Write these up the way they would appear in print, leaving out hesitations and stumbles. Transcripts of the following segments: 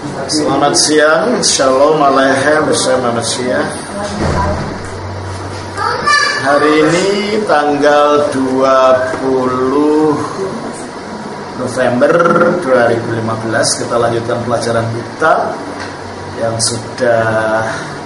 Selamat siang, Shalom Aleichem, Selamat siang. Hari ini tanggal 20 November 2015 kita lanjutkan pelajaran kita yang sudah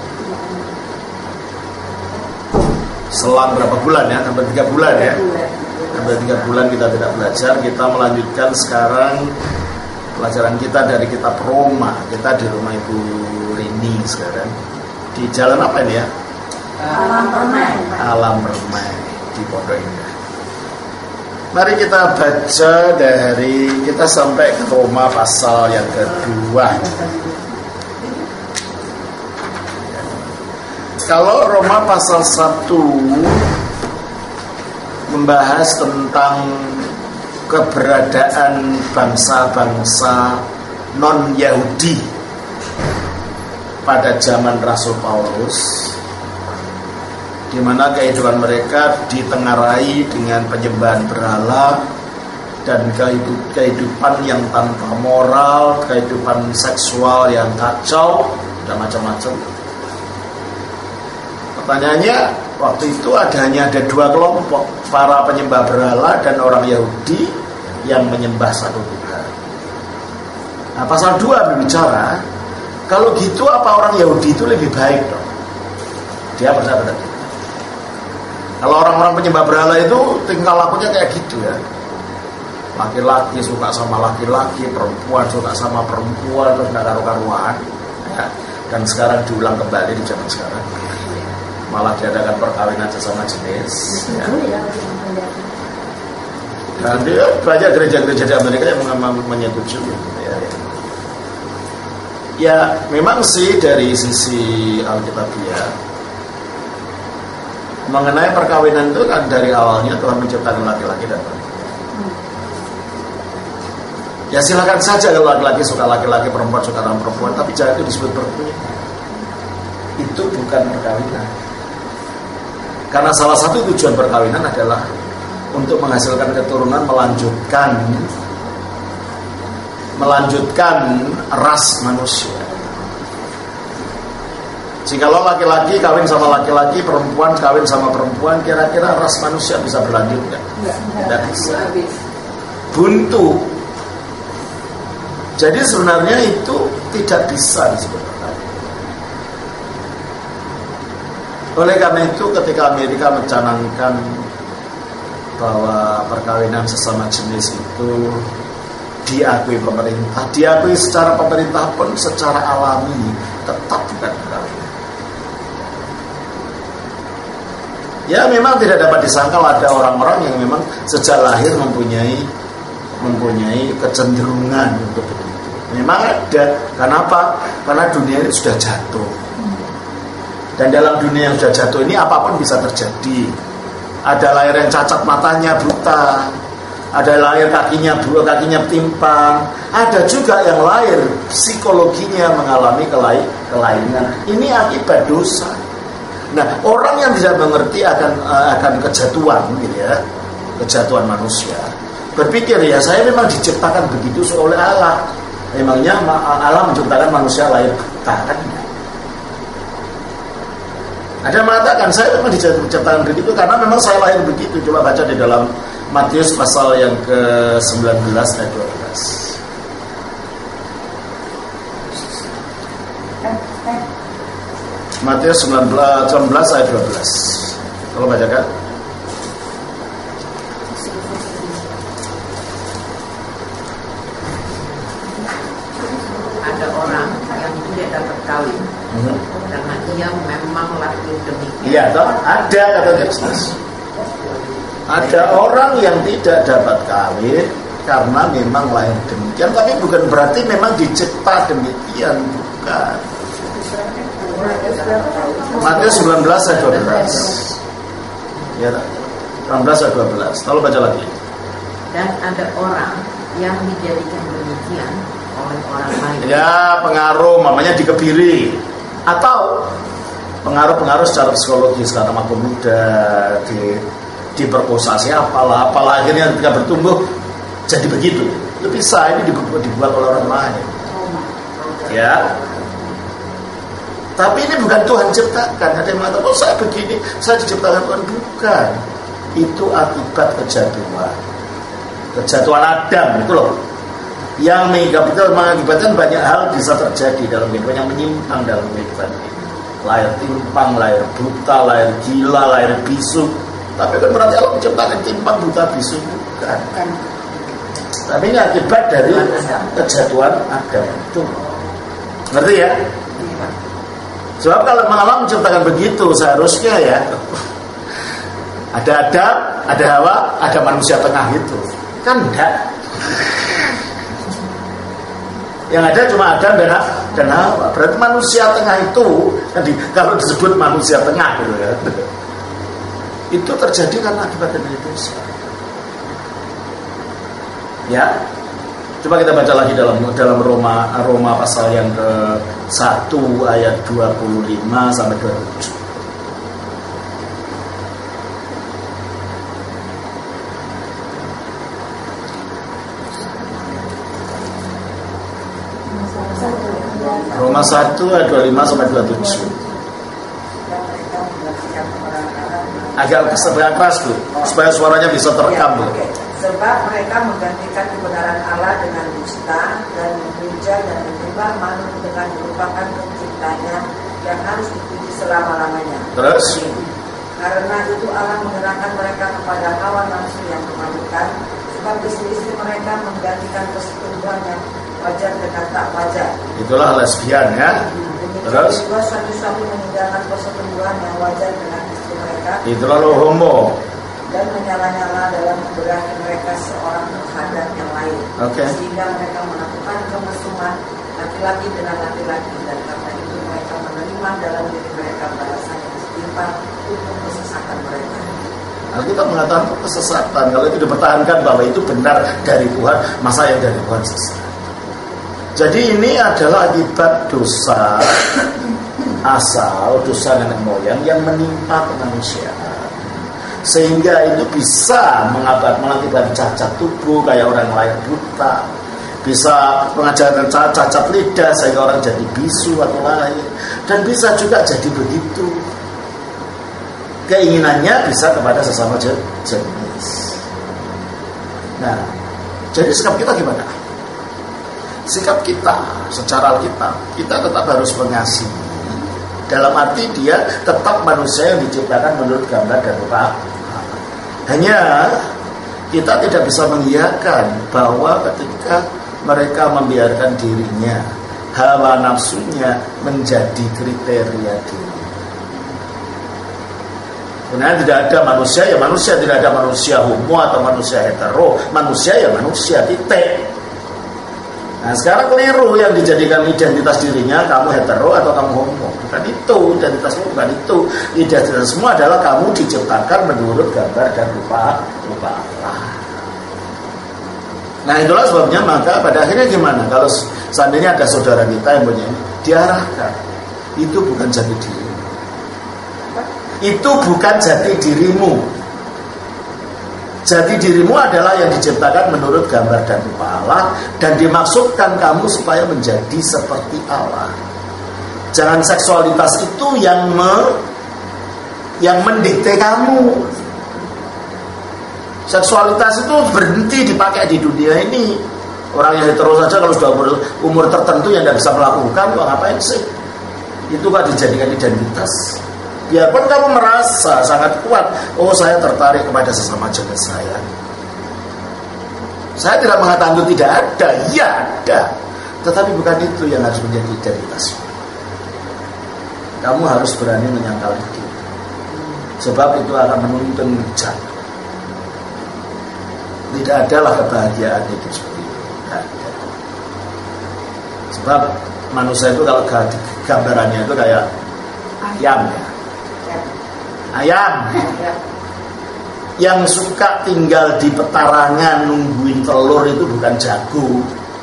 selang berapa bulan ya, hampir 3 bulan ya. Hampir 3 bulan kita tidak belajar. Kita melanjutkan sekarang pelajaran kita dari kitab Roma. Kita di rumah Ibu Rini sekarang. Di jalan apa ini ya? Alam Permai di Pondok Indah. Mari kita baca dari kita sampai ke Roma pasal yang kedua. Kalau Roma pasal 1 membahas tentang keberadaan bangsa-bangsa non-Yahudi pada zaman Rasul Paulus, di mana kehidupan mereka ditengarai dengan penyembahan berhala dan kehidupan yang tanpa moral, kehidupan seksual yang kacau dan macam-macam. Pertanyaannya, waktu itu hanya ada 2 kelompok, para penyembah berhala dan orang Yahudi yang menyembah satu Tuhan. Nah, pasal 2 berbicara, kalau gitu apa orang Yahudi itu lebih baik dong? Dia percaya pada kita. Kalau orang-orang penyembah berhala itu tingkah lakunya kayak gitu ya. Laki-laki suka sama laki-laki, perempuan suka sama perempuan, terus gak karu-karuan ya. Dan sekarang diulang kembali di zaman sekarang, malah diadakan perkawinan sesama jenis ya. Dan dia banyak gereja-gereja di Amerika yang menyetujui ya. Ya memang sih dari sisi Alkitabiah mengenai perkawinan itu kan dari awalnya Tuhan menciptakan laki-laki dan perempuan. Ya silakan saja kalau laki-laki suka laki-laki, perempuan suka dengan perempuan, tapi jangan itu disebut perkawinan. Itu bukan perkawinan. Karena salah satu tujuan perkawinan adalah untuk menghasilkan keturunan, melanjutkan ras manusia. Jikalau laki-laki kawin sama laki-laki, perempuan kawin sama perempuan, kira-kira ras manusia bisa berlanjut nggak? Tidak bisa. Buntu. Jadi sebenarnya itu tidak bisa disebut perkawinan. Oleh karena itu ketika Amerika mencanangkan bahwa perkawinan sesama jenis itu diakui pemerintah, diakui secara pemerintah pun secara alami, tetap bukan perkawinan. Ya memang tidak dapat disangkal ada orang-orang yang memang sejak lahir mempunyai kecenderungan untuk begitu. Memang ada. Kenapa? Karena dunia ini sudah jatuh. Dan dalam dunia yang sudah jatuh ini apapun bisa terjadi. Ada lahir yang cacat matanya, buta. Ada lahir kakinya timpang. Ada juga yang lahir psikologinya mengalami kelainan. Ini akibat dosa. Nah, orang yang tidak mengerti akan kejatuhan gitu ya, kejatuhan manusia, berpikir ya saya memang diciptakan begitu oleh Allah. Memangnya Allah menciptakan manusia lahir buta kan? Ada mengatakan saya memang diciptakan begitu karena memang saya lahir begitu. Coba baca di dalam Matius pasal yang ke-19 ayat 12. Matius 19 ayat 12. Kalau bacakan. Ada orang yang tidak dapat kawin karena ia memang lahir demikian. Iya, toh? Ada kata jelas. Ada orang yang tidak dapat kawin karena memang lahir demikian, tapi bukan berarti memang dicipta demikian, bukan. Matius 19 ayat 12. Ya, 19 ayat 12. Lalu baca lagi. Dan ada orang yang dijadikan demikian oleh orang lain. Ya, pengaruh, mamanya dikebiri. Atau pengaruh-pengaruh secara psikologis karena masih muda, diperkosa siapalah, apalah akhirnya ketika bertumbuh jadi begitu. Itu bisa, ini dibuat oleh orang lain. Ya. Tapi ini bukan Tuhan ciptakan. Ada yang mengatakan, oh saya begini, saya diciptakan Tuhan. Bukan. Itu akibat kejatuhan Adam itu loh. Yang mengakibatkan banyak hal bisa terjadi dalam kehidupan, yang menyimpang dalam kehidupan ini. Lahir timpang, lahir buta, lahir gila, lahir bisu. Tapi kan berarti Allah menciptakan timpang, buta, bisu. Bukan. Tapi ini akibat dari kejatuhan Adam itu. Ngerti ya? Sebab kalau Allah menciptakan begitu, seharusnya ya ada Adam, ada Hawa, ada manusia tengah itu. Kan enggak. Yang ada cuma Adam dan Hawa. Berarti manusia tengah itu, kalau disebut manusia tengah gitu kan, itu terjadi karena akibat dari dosa. Ya. Coba kita baca lagi dalam Roma pasal yang ke-1 ayat 25 sampai 27. Roma 1 ayat 25 sampai 27. Agak keras Bu, supaya suaranya bisa terekam Bu. Sebab mereka menggantikan kebenaran Allah dengan dusta dan memuja dan menyembah makhluk dengan merupakan penciptanya yang harus dipuji selama-lamanya. Terus? Karena itu Allah menyerahkan mereka kepada hawa nafsu yang memalukan, sebab istri-istri mereka menggantikan persetubuhan yang wajar dengan tak wajar. Itulah lesbian ya. Terus? Juga suami-suami meninggalkan persetubuhan yang wajar dengan istri mereka. Itulah homo. Dan menyala-nyala dalam memberahi mereka seorang terhadap yang lain. Sehingga mereka melakukan kemesuman laki-laki dengan laki-laki, dan karena itu mereka menerima dalam diri mereka balasan yang setimpal untuk kesesatan mereka. Alkitab mengatakan kesesatan. Kalau itu dipertahankan bahwa itu benar dari Tuhan, masa yang dari Tuhan sesat. Jadi ini adalah akibat dosa asal, dosa nenek moyang yang menimpa kemanusiaan. Sehingga itu bisa mengakibatkan cacat tubuh kayak orang lahir buta, bisa mengajarkan cacat lidah sehingga orang jadi bisu atau lahir, dan bisa juga jadi begitu keinginannya bisa kepada sesama jenis. Nah, jadi sikap kita gimana? Sikap kita secara Alkitab, kita tetap harus mengasihi, dalam arti dia tetap manusia yang diciptakan menurut gambar dan rupa. Hanya kita tidak bisa mengiyakan bahwa ketika mereka membiarkan dirinya, hawa nafsunya menjadi kriteria diri. Sebenarnya tidak ada manusia ya manusia, tidak ada manusia homo atau manusia hetero. Manusia ya manusia, titik. Nah sekarang keliru yang dijadikan identitas dirinya, kamu hetero atau kamu homo. Bukan itu, identitasmu bukan itu. Identitas semua adalah kamu diciptakan menurut gambar dan rupa Allah. Nah itulah sebabnya, maka pada akhirnya gimana? Kalau seandainya ada saudara kita yang punya ini, diarahkan. Itu bukan jati diri. Itu bukan jati dirimu. Jati dirimu adalah yang diciptakan menurut gambar dan rupa Allah, dan dimaksudkan kamu supaya menjadi seperti Allah. Jangan seksualitas itu yang mendikte kamu. Seksualitas itu berhenti dipakai di dunia ini. Orang yang hetero saja kalau sudah umur tertentu yang tidak bisa melakukan, ngapain sih? Itu kan dijadikan identitas. Biarpun kamu merasa sangat kuat, oh saya tertarik kepada sesama jenis saya. Saya tidak mengatakan itu tidak ada, ya ada. Tetapi bukan itu yang harus menjadi identitas. Kamu harus berani menyangkal itu. Sebab itu akan menuntun jatuh. Tidak adalah kebahagiaan hidup seperti itu. Tidak ada. Sebab manusia itu kalau gambarannya itu kayak ayam ya. Ayam yang suka tinggal di petarangan nungguin telur itu bukan jago,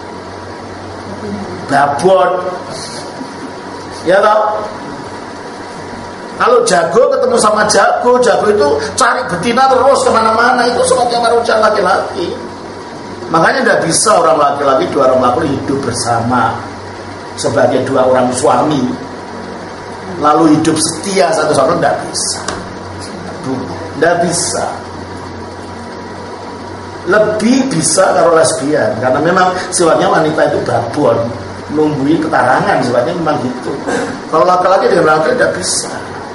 babon. Ya tau? Kalau jago ketemu sama jago itu cari betina terus kemana-mana. Itu seperti manusia laki-laki. Makanya tidak bisa orang laki-laki, dua orang laki hidup bersama. sebagai dua orang suami lalu hidup setia satu sama lain, tidak bisa. Tidak bisa. Lebih bisa kalau lesbian, karena memang sifatnya wanita itu babon, nunggui ketarangan, sifatnya memang gitu. Kalau laki-laki dengan laki tidak bisa.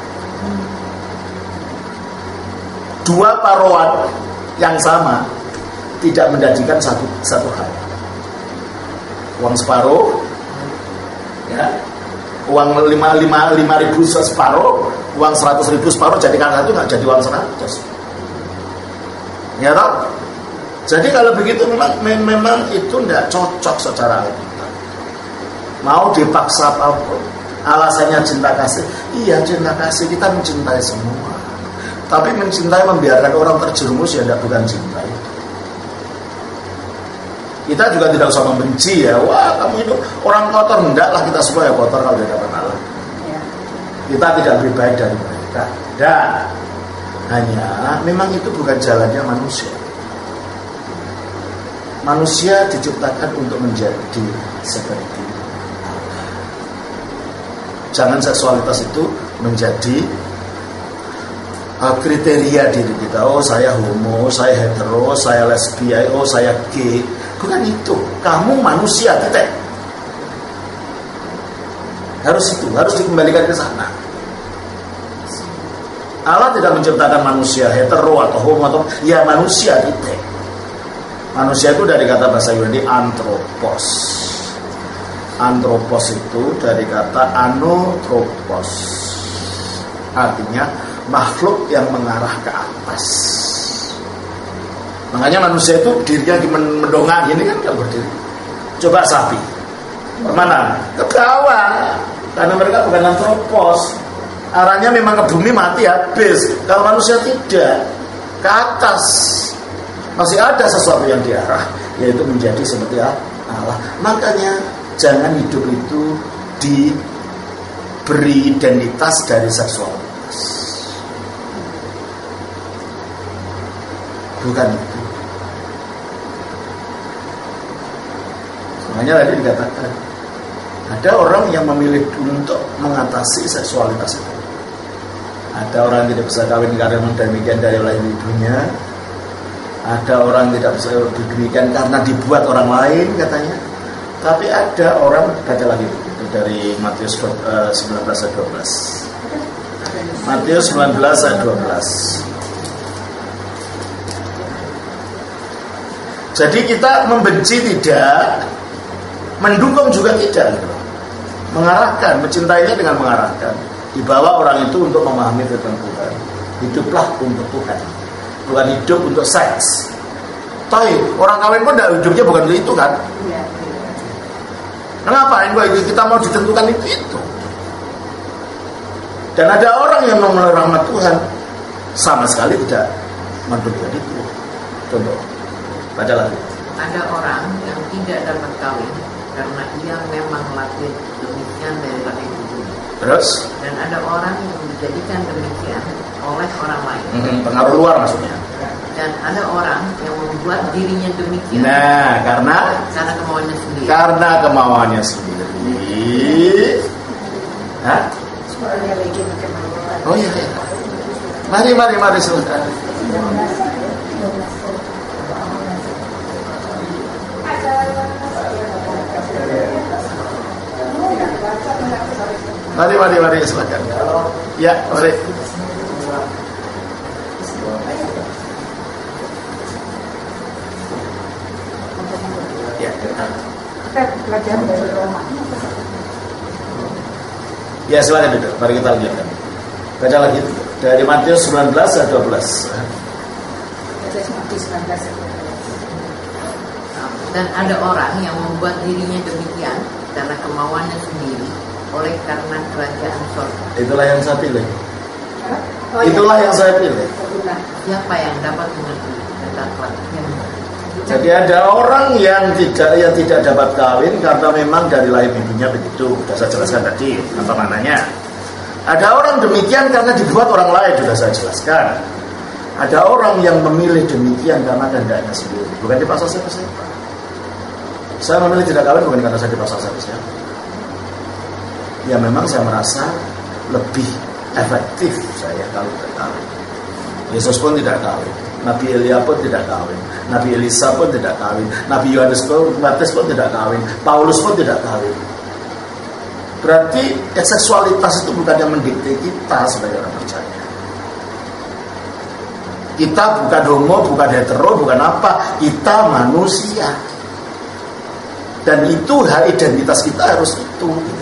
Dua paroan yang sama tidak menjadikan satu hal. Uang separuh, ya, uang 5.000 separuh, uang 100.000 separuh, jadikan satu, nggak jadi uang 100. Ya toh? Jadi kalau begitu memang itu tidak cocok secara logika. Mau dipaksa apapun, alasannya cinta kasih. Iya, cinta kasih, kita mencintai semua. Tapi mencintai membiarkan orang terjerumus ya tidak, bukan cinta itu. Kita juga tidak usah membenci ya. Wah, kamu itu orang kotor, enggak lah, kita semua ya kotor kalau di hadapan Allah. Kita tidak lebih baik dari mereka. Dan hanya memang itu bukan jalannya manusia. Manusia diciptakan untuk menjadi seperti Allah. Jangan seksualitas itu menjadi kriteria diri kita. Oh, saya homo, saya hetero, saya lesbian, oh saya gay. Bukan itu. Kamu manusia, titik. Harus itu, harus dikembalikan ke sana. Allah tidak menciptakan manusia hetero atau homo atau ya manusia, titik. Manusia itu dari kata bahasa Yunani anthropos. Anthropos itu dari kata anotropos, artinya makhluk yang mengarah ke atas. Makanya manusia itu dirinya mendongak gini kan kalau berdiri. Coba sapi, kemana? Ke bawah, karena mereka bukan anthropos. Arahnya memang ke bumi, mati habis. Kalau manusia tidak, ke atas. Masih ada sesuatu yang diarah, yaitu menjadi seperti Allah. Makanya jangan hidup itu diberi identitas dari seksualitas. Bukan itu. Makanya tadi dikatakan ada orang yang memilih untuk mengatasi seksualitas itu. Ada orang yang tidak bisa kawin karena demikian dari oleh ibunya. Ada orang tidak bisa demikian karena dibuat orang lain katanya. Tapi ada orang, baca lagi itu dari Matius 19 ayat 12. Matius 19 ayat 12. Jadi kita membenci tidak, mendukung juga tidak, mengarahkan, mencintainya dengan mengarahkan. Dibawa orang itu untuk memahami firman Tuhan. Hiduplah untuk Tuhan, bukan hidup untuk seks. Tapi orang kawin pun hidupnya bukan untuk itu kan? Kenapa? Kita mau ditentukan itu. Dan ada orang yang mengenal rahmat Tuhan sama sekali tidak mendukung itu. Contoh, baca lagi. Ada orang yang tidak dapat kawin karena ia memang lahir demikian dari lahir ibunya. Terus? Dan ada orang yang dijadikan demikian oleh orang lain. Pengaruh luar maksudnya. Dan ada orang yang membuat dirinya demikian. Nah, karena kemauannya sendiri. Karena kemauannya sendiri. Hah? Oh iya. Mari silakan. Mari silakan. Ya, mari. Ya, pelajaran dari Roma. Ya, silakan duduk. Mari kita lanjutkan. Baca lagi dari Matius 19 ayat 12. Dan ada orang yang membuat dirinya demikian karena kemauannya sendiri, oleh karena kerajaan surga. Itulah yang saya pilih. Itulah yang saya pilih. Siapa yang dapat mengerti? Katakanlah. Jadi ada orang yang tidak dapat kawin karena memang dari lahir ibunya begitu. Sudah saya jelaskan tadi apa maknanya. Ada orang demikian karena dibuat orang lain, sudah saya jelaskan. Ada orang yang memilih demikian karena kehendaknya sendiri, bukan dipaksa siapa-siapa. Saya memilih tidak kawin bukan karena saya dipaksa siapa-siapa. ya memang saya merasa lebih efektif saya kalau berkawin. Yesus pun tidak kawin, Nabi Elia pun tidak kawin, Nabi Elisa pun tidak kawin, Nabi Yohanes Baptis pun tidak kawin, Paulus pun tidak kawin. Berarti seksualitas itu bukan yang mendikte kita sebagai orang percaya. Kita bukan homo, bukan hetero, bukan apa, kita manusia. Dan itu hak identitas kita harus itu. Gitu.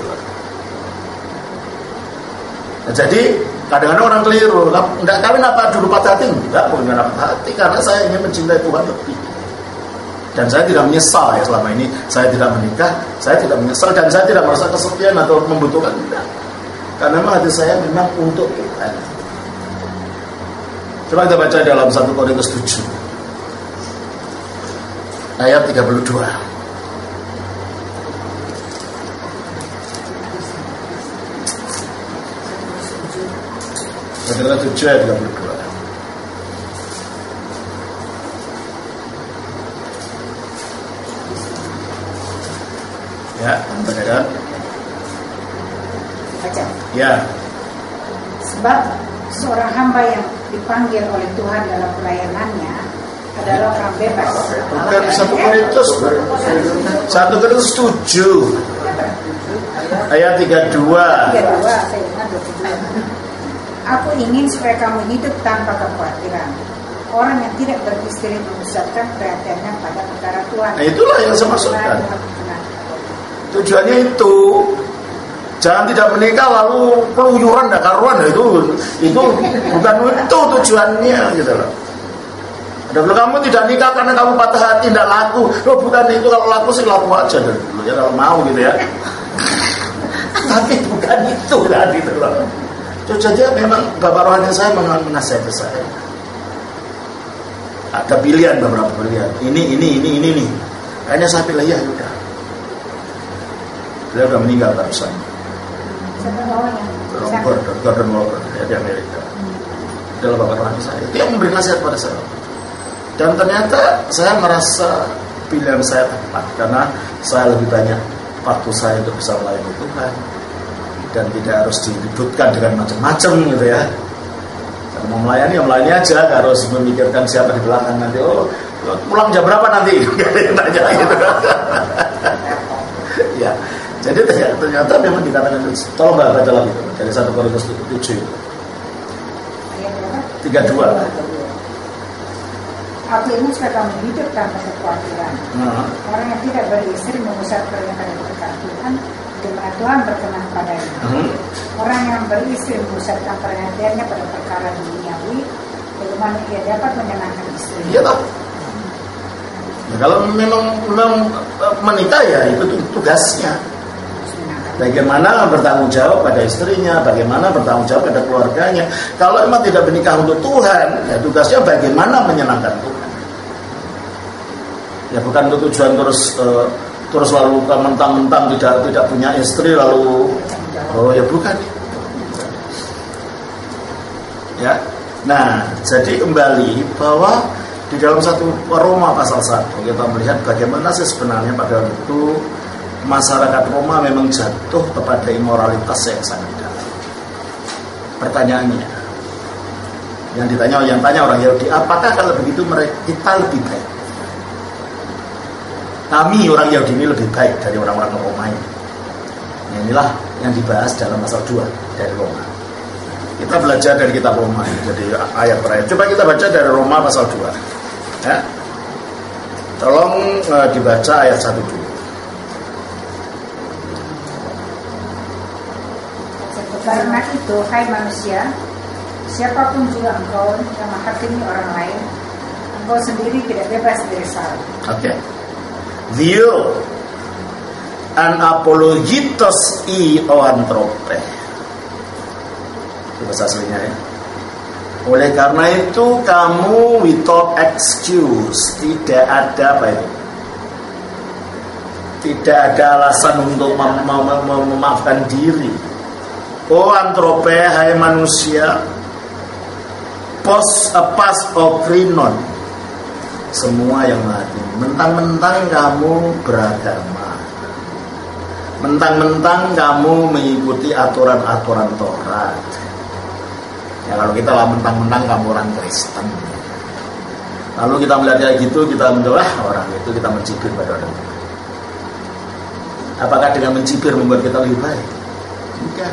Nah, jadi kadang-kadang orang keliru, enggak kawin apa dulu patah hati? Enggak, bukan patah hati, karena saya ingin mencintai Tuhan lebih. Dan saya tidak menyesal ya selama ini saya tidak menikah, saya tidak menyesal dan saya tidak merasa kesepian atau membutuhkan, tidak. Karena memang hati saya memang untuk Tuhan. Coba kita baca dalam 1 Korintus 7 ayat 32. Korintus 7 ayat 32. Ya, benar. Baca. Ya. Sebab seorang hamba yang dipanggil oleh Tuhan dalam pelayanannya adalah orang bebas. Bukan 1 Korintus 7 ayat 32. Saya ingat 27. Aku ingin supaya kamu hidup tanpa kekhawatiran. Orang yang tidak beristri memusatkan perhatiannya pada perkara Tuhan. Nah, itulah yang saya maksudkan. Tujuannya itu. Jangan tidak menikah lalu peluyuran dan karuan, itu bukan itu tujuannya gitu loh. Ada kalau kamu tidak nikah karena kamu patah hati tidak laku, loh bukan itu, kalau laku sih laku aja dari dulu ya kalau mau gitu ya. Tapi bukan itu kan gitu loh. Jadi memang Bapak rohani saya menasihati saya. Ada pilihan, beberapa pilihan. Ini nih. Akhirnya saya pilih ya udah. Beliau udah meninggal barusan. Gordon Walker ya, di Amerika. Adalah Bapak rohani saya. Itu yang memberi nasihat pada saya. Dan ternyata saya merasa pilihan saya tepat karena saya lebih banyak waktu saya untuk bisa melayani Tuhan dan tidak harus diributkan dengan macam-macam gitu ya. Kalau mau melayani aja, gak harus memikirkan siapa di belakang nanti. Oh, pulang jam berapa nanti? Tanya gitu. Ya. Jadi ternyata memang dikatakan itu. Tolong baca lagi dari 1 Korintus 7 32. Aku ingin supaya kamu hidup tanpa kekhawatiran. Orang yang tidak beristri memusatkan pada perkara Tuhan, di mana Tuhan berkenan padanya. Orang yang beristri memusatkan perhatiannya pada perkara duniawi, bagaimana ia dapat menyenangkan istri. Iya tak? Ya, kalau memang menikah ya itu tugasnya. Bagaimana bertanggung jawab pada istrinya, bagaimana bertanggung jawab pada keluarganya. Kalau memang tidak menikah untuk Tuhan, ya tugasnya bagaimana menyenangkan Tuhan. Ya bukan untuk tujuan terus lalu mentang-mentang tidak punya istri lalu ya bukan. Ya. Nah, jadi kembali bahwa di dalam 1 Roma pasal 1 kita melihat bagaimana sih sebenarnya pada waktu itu masyarakat Roma memang jatuh kepada imoralitas yang sangat dalam. Pertanyaannya, yang tanya orang Yahudi, apakah kalau begitu kita lebih baik? Kami orang Yahudi ini lebih baik dari orang-orang Roma ini. Nah, inilah yang dibahas dalam pasal 2 dari Roma. Kita belajar dari kitab Roma, jadi ayat per ayat. Coba kita baca dari Roma pasal 2. Ya. Tolong dibaca ayat 1 dulu. Karena itu, hai manusia, siapapun juga engkau yang menghakimi orang lain, engkau sendiri tidak bebas dari salah. Oke. Dio an apologitos oantrope. Itu bahasa aslinya ya. Oleh karena itu kamu without excuse, tidak ada apa itu? Tidak ada alasan untuk memaafkan diri. Oh antrope, hai manusia, pas okrinon, semua yang mati. Mentang-mentang kamu beragama, Mentang-mentang kamu mengikuti aturan-aturan Taurat. Ya kalau kita lah mentang-mentang kamu orang Kristen. Lalu kita melihat kayak gitu, kita menolak orang itu, kita mencibir pada orang. Apakah dengan mencibir membuat kita lebih baik? Enggak.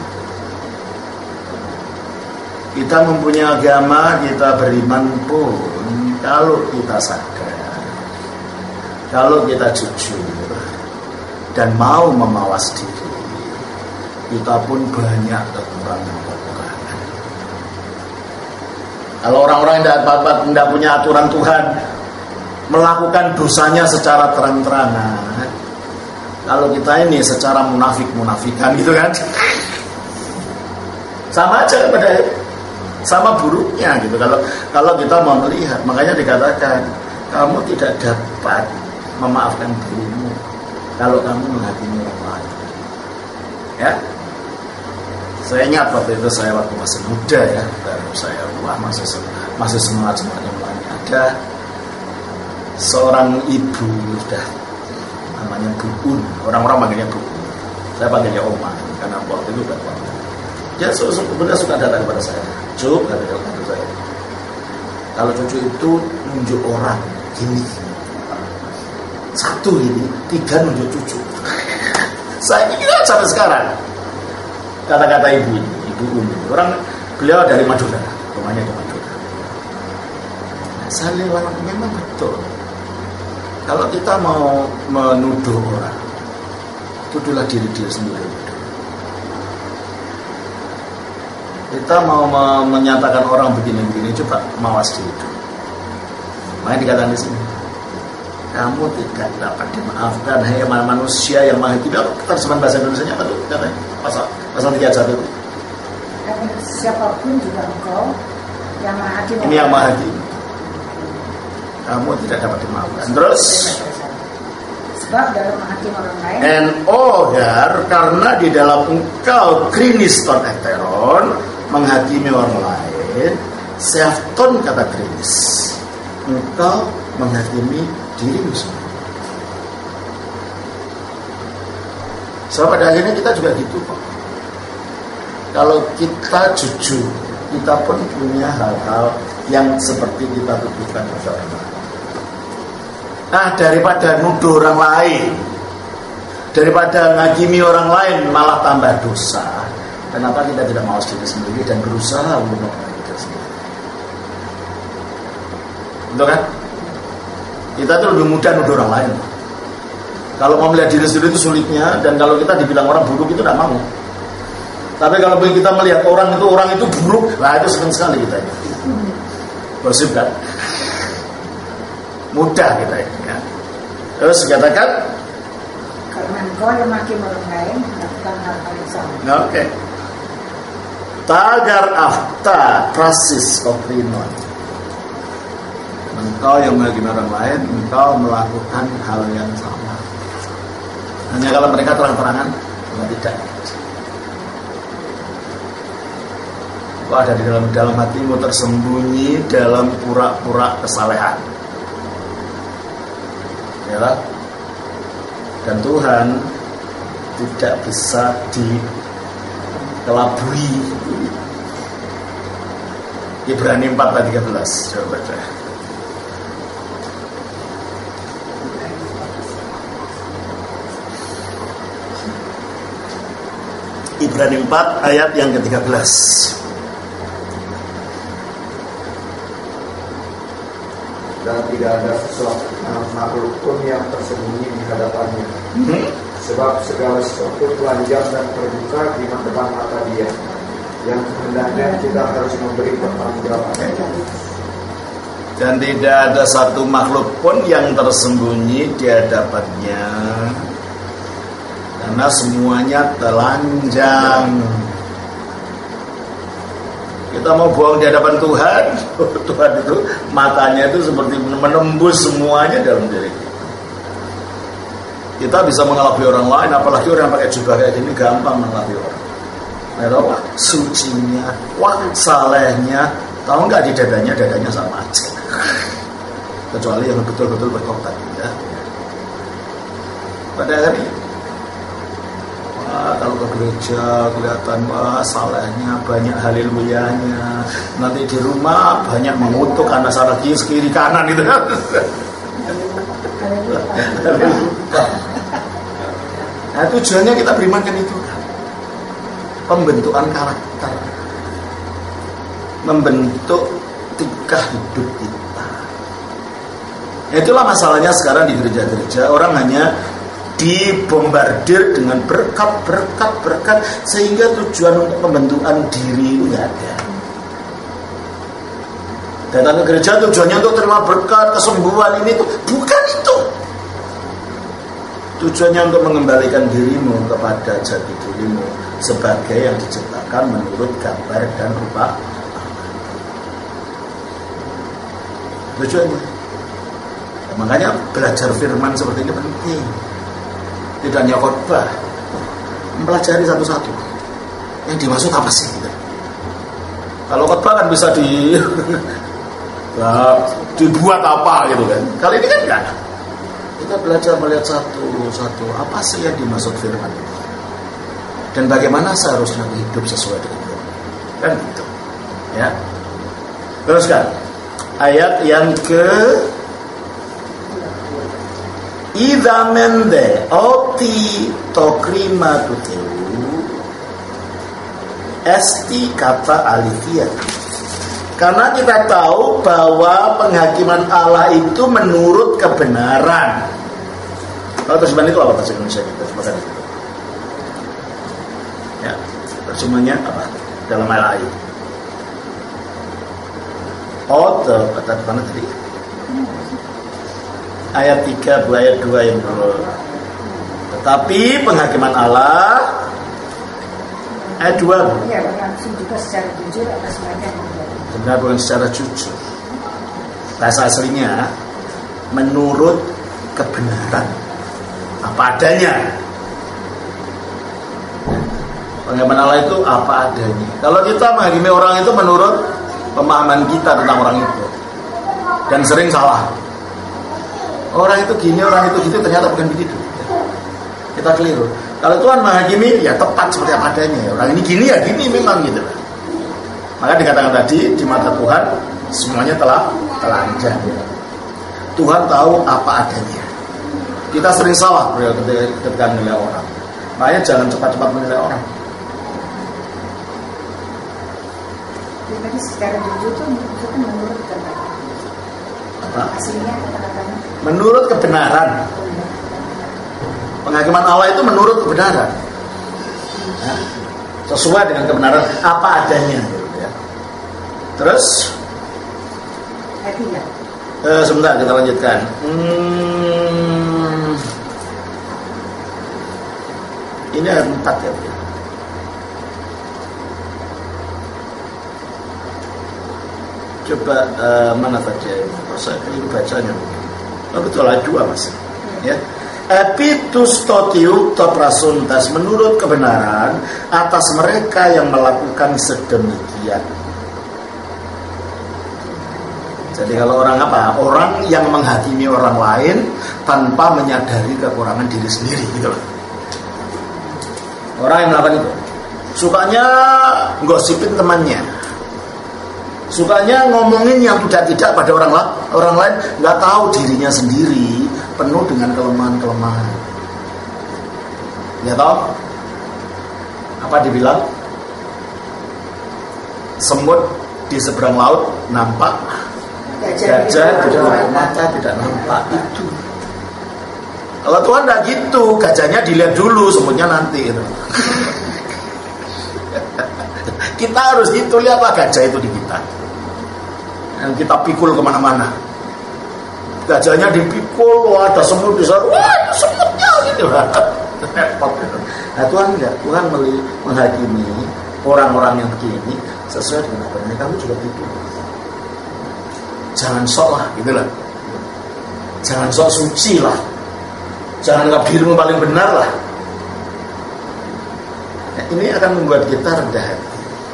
Kita mempunyai agama, kita beriman pun kalau kita sadar, kalau kita jujur dan mau memawas diri, kita pun banyak kekurangan. Kalau orang-orang yang tidak punya aturan Tuhan, melakukan dosanya secara terang-terangan, kalau kita ini secara munafik-munafikan gitu kan, sama aja pada sama buruknya gitu. Kalau kita mau melihat, makanya dikatakan kamu tidak dapat memaafkan dirimu kalau kamu menghakimi orang lain. Ya, saya ingat waktu itu waktu masih muda ya, baru saya masih semangat mulanya ada seorang ibu sudah namanya Bu Un, orang-orang panggilnya Bu Un, saya panggilnya Oma karena waktu itu udah lama. Dia sebenarnya suka datang kepada saya. Cuk, kata saya, kalau cucu itu nunjuk orang gini, satu ini, 3 nunjuk cucu. Saya ini sampai sekarang kata-kata ibu ini, orang beliau dari Madura, rumahnya di Madura. Saya lihat memang betul. Kalau kita mau menuduh orang, tuduhlah diri sendiri. Kita mau menyatakan orang begini-begini, coba mawas diri. Makanya dikatakan di sini, kamu tidak dapat dimaafkan, hai manusia yang maha hikmah. Terjemahan bahasa Indonesianya apa tuh? Katanya pasal 31 itu. Siapapun juga engkau yang maha hakim. Ini yang maha hakim. Kamu tidak dapat dimaafkan. Terus sebab dalam menghakimi orang lain. And karena di dalam engkau kriniston ekteron, menghakimi orang lain, seafton kata krinis, engkau menghakimi dirimu sendiri. So pada akhirnya kita juga gitu kok. Kalau kita jujur, kita pun punya hal-hal yang seperti kita tuduhkan pada orang lain. Nah, daripada nuduh orang lain, daripada ngakimi orang lain malah tambah dosa, kenapa kita tidak mawas diri sendiri dan berusaha untuk memperbaiki diri sendiri? Betul kan? Kita itu lebih mudah nuduh orang lain. Kalau mau melihat diri sendiri itu sulitnya, dan kalau kita dibilang orang buruk itu tidak mau. Tapi kalau kita melihat orang itu buruk, lah itu senang sekali kita ini. Gosip kan? Mudah kita ini ya. Terus dikatakan karena engkau yang menghakimi orang lain melakukan hal-hal yang sama. Oke. Tagar afta prasis oprinon. Engkau yang menghakimi orang lain, engkau melakukan hal yang sama. Hanya kalau mereka terang-terangan, tidak. Kau ada di dalam hatimu tersembunyi dalam pura-pura kesalehan. Ya, dan Tuhan tidak bisa dikelabui. Ibrani 4:13 coba baca. Ibrani 4 ayat yang ke-13. Dan tidak ada sesuatu makhluk pun yang tersembunyi di hadapannya. Sebab segala sesuatu telanjang dan terbuka di depan mata Dia, yang hendaknya kita harus memberi pertanggungjawaban. Dan tidak ada satu makhluk pun yang tersembunyi di hadapannya, karena semuanya telanjang. Kita mau bohong di hadapan Tuhan, Tuhan itu matanya itu seperti menembus semuanya dalam diri kita. Kita bisa mengelabui orang lain, apalagi orang yang pakai jubah kayak gini, gampang mengelabui orang. Wah, sucinya, wah, salehnya, tahu nggak di dadanya sama aja. Kecuali yang betul-betul berkotak ya. Pada hari Kalau ke gereja kelihatan salahnya, banyak haleluyanya. Nanti di rumah banyak mengutuk karena salah kiri kanan gitu. Nah, tujuannya kita beriman kan itu, pembentukan karakter, membentuk tingkah hidup kita. Itulah masalahnya sekarang di gereja-gereja, orang hanya dibombardir dengan berkat sehingga tujuan untuk pembentukan diri itu nggak ada. Datang ke gereja tujuannya untuk terima berkat, kesembuhan ini itu bukan itu. Tujuannya untuk mengembalikan dirimu kepada jati dirimu sebagai yang diciptakan menurut gambar dan rupa. Tujuannya. Ya, makanya belajar firman seperti ini penting. Tidak hanya khotbah, mempelajari satu-satu. Yang dimaksud apa sih? Kalau khotbah kan bisa dibuat apa gitu kan. Kali ini kan enggak. Kita belajar melihat satu-satu apa sih yang dimaksud firman itu. Dan bagaimana seharusnya hidup sesuai dengan firman. Kan gitu. Ya. Teruskan. Ayat yang ke Idza mende oti tokrima tuteu esti kata alifia. Karena kita tahu bahwa penghakiman Allah itu menurut kebenaran. Kalau terjemahan itu apa bahasa Indonesia kita? Terjemahkan itu. Ya, terjemahnya apa? Dalam ayat. Kata mana tadi? Ayat 3, ayat 2 yang dulu. Tetapi penghakiman Allah ayat 2. Ya, berlangsung juga secara jujur atas mereka yang berdosa. Benar, bukan secara jujur. Bahasa aslinya menurut kebenaran, apa adanya. Penghakiman Allah itu apa adanya. Kalau kita menghakimi orang itu menurut pemahaman kita tentang orang itu, dan sering salah. Orang itu gini, orang itu gitu, ternyata bukan begitu. Kita keliru. Kalau Tuhan menghakimi, ya tepat seperti apa adanya. Orang ini gini, ya gini memang gitu. Maka dikatakan tadi, di mata Tuhan semuanya telah telanjang. Tuhan tahu apa adanya. Kita sering salah ketika menilai orang. Makanya jangan cepat-cepat menilai orang. Jadi secara jujur itu menurut kebenaran. Aslinya kata-katanya menurut kebenaran. Penghakiman Allah itu menurut kebenaran, ya, sesuai dengan kebenaran apa adanya, ya. Terus sebentar kita lanjutkan. Ini ayat 4 ya. Coba mana tadi? Saya keliru bacanya. Betul ayat 2 mas. Ya. Epitus totiu toprasuntas, menurut kebenaran atas mereka yang melakukan sedemikian. Jadi kalau orang apa? Orang yang menghakimi orang lain tanpa menyadari kekurangan diri sendiri gitu loh. Orang yang melakukan itu sukanya gosipin temannya, sukanya ngomongin yang tidak pada orang lain, nggak tahu dirinya sendiri penuh dengan kelemahan. Ya tahu? Apa dibilang? Semut di seberang laut nampak, gajah di dalam mata tidak nampak. Itu. Kalau Tuhan nggak gitu, gajahnya dilihat dulu, semutnya nanti. Gitu. Kita harus gitu, lihatlah gajah itu di kita. Yang kita pikul kemana-mana. Gajahnya dipikul, wah ada semut di sana, wah semutnya gitu. Nah Tuhan enggak, Tuhan menghakimi orang-orang yang begini sesuai dengan apa yang kamu juga gitu. Jangan sok lah, gitu lah. Jangan sok suci lah. Jangan anggap dirimu paling benar lah. Nah, ini akan membuat kita rendah hati.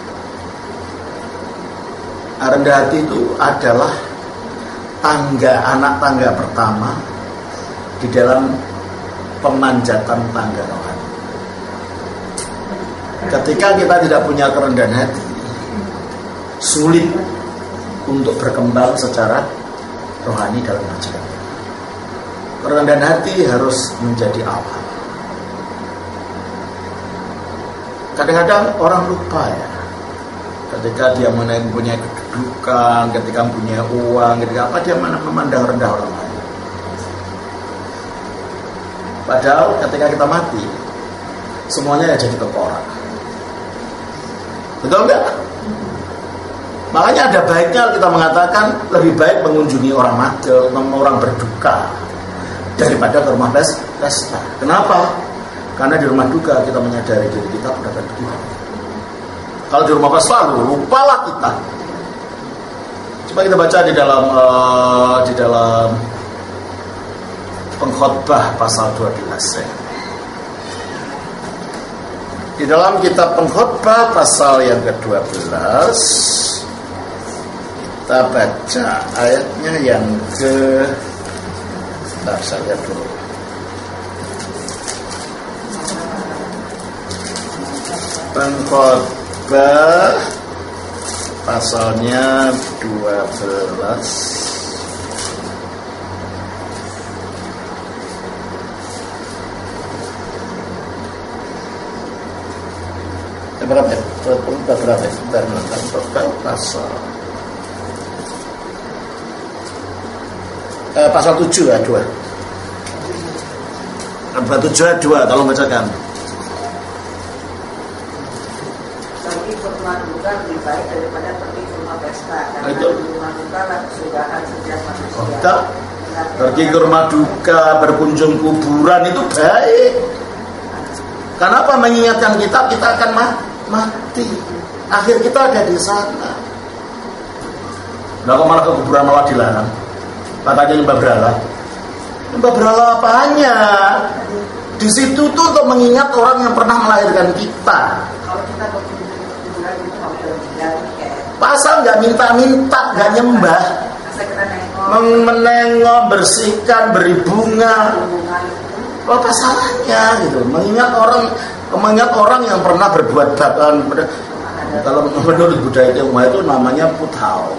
Rendah hati itu adalah anak tangga pertama di dalam pemanjatan tangga rohani. Ketika kita tidak punya kerendahan hati, sulit untuk berkembang secara rohani dalam majikan. Kerendahan hati harus menjadi awal. Kadang-kadang orang lupa ya, ketika dia mempunyai kedudukan, ketika punya uang, ketika apa, dia memandang rendah orang lain. Padahal ketika kita mati, semuanya ya jadi tengkorak. Betul enggak? Makanya ada baiknya kita mengatakan lebih baik mengunjungi orang mati, orang berduka, daripada ke rumah pesta. Kenapa? Karena di rumah duka kita menyadari diri kita berada di Tuhan. Kalau di rumah pesta lupalah kita. Coba kita baca di dalam Pengkhotbah pasal 12 ya. Di dalam kitab Pengkhotbah pasal yang ke-12 kita baca ayatnya yang sebentar saya lihat dulu. Pengkhotbah pasalnya 12 berapa? Sebentar pasal pasal 7 ya 2. Pasal 7 ayat 2 kalau bacakan. Pergi ke rumah duka lebih baik daripada pergi ke rumah pesta, karena di rumah duka lah kesudahan sejak manusia. Pergi ke rumah duka, berkunjung kuburan itu baik. Kenapa? Mengingatkan kita akan mati. Akhir kita ada di sana. Nah, kok malah ke kuburan malah dilarang? Katanya nyembah berhala. Nyembah berhala apanya? Di situ tuh untuk mengingat orang yang pernah melahirkan kita. Kalau kita ke kuburan itu nggak boleh pasal nggak minta, nggak nyembah. Menengok, bersihkan, beri bunga. Apa salahnya gitu? Mengingat orang yang pernah berbuat baik. Kalau menurut budaya Tionghoa itu namanya putau.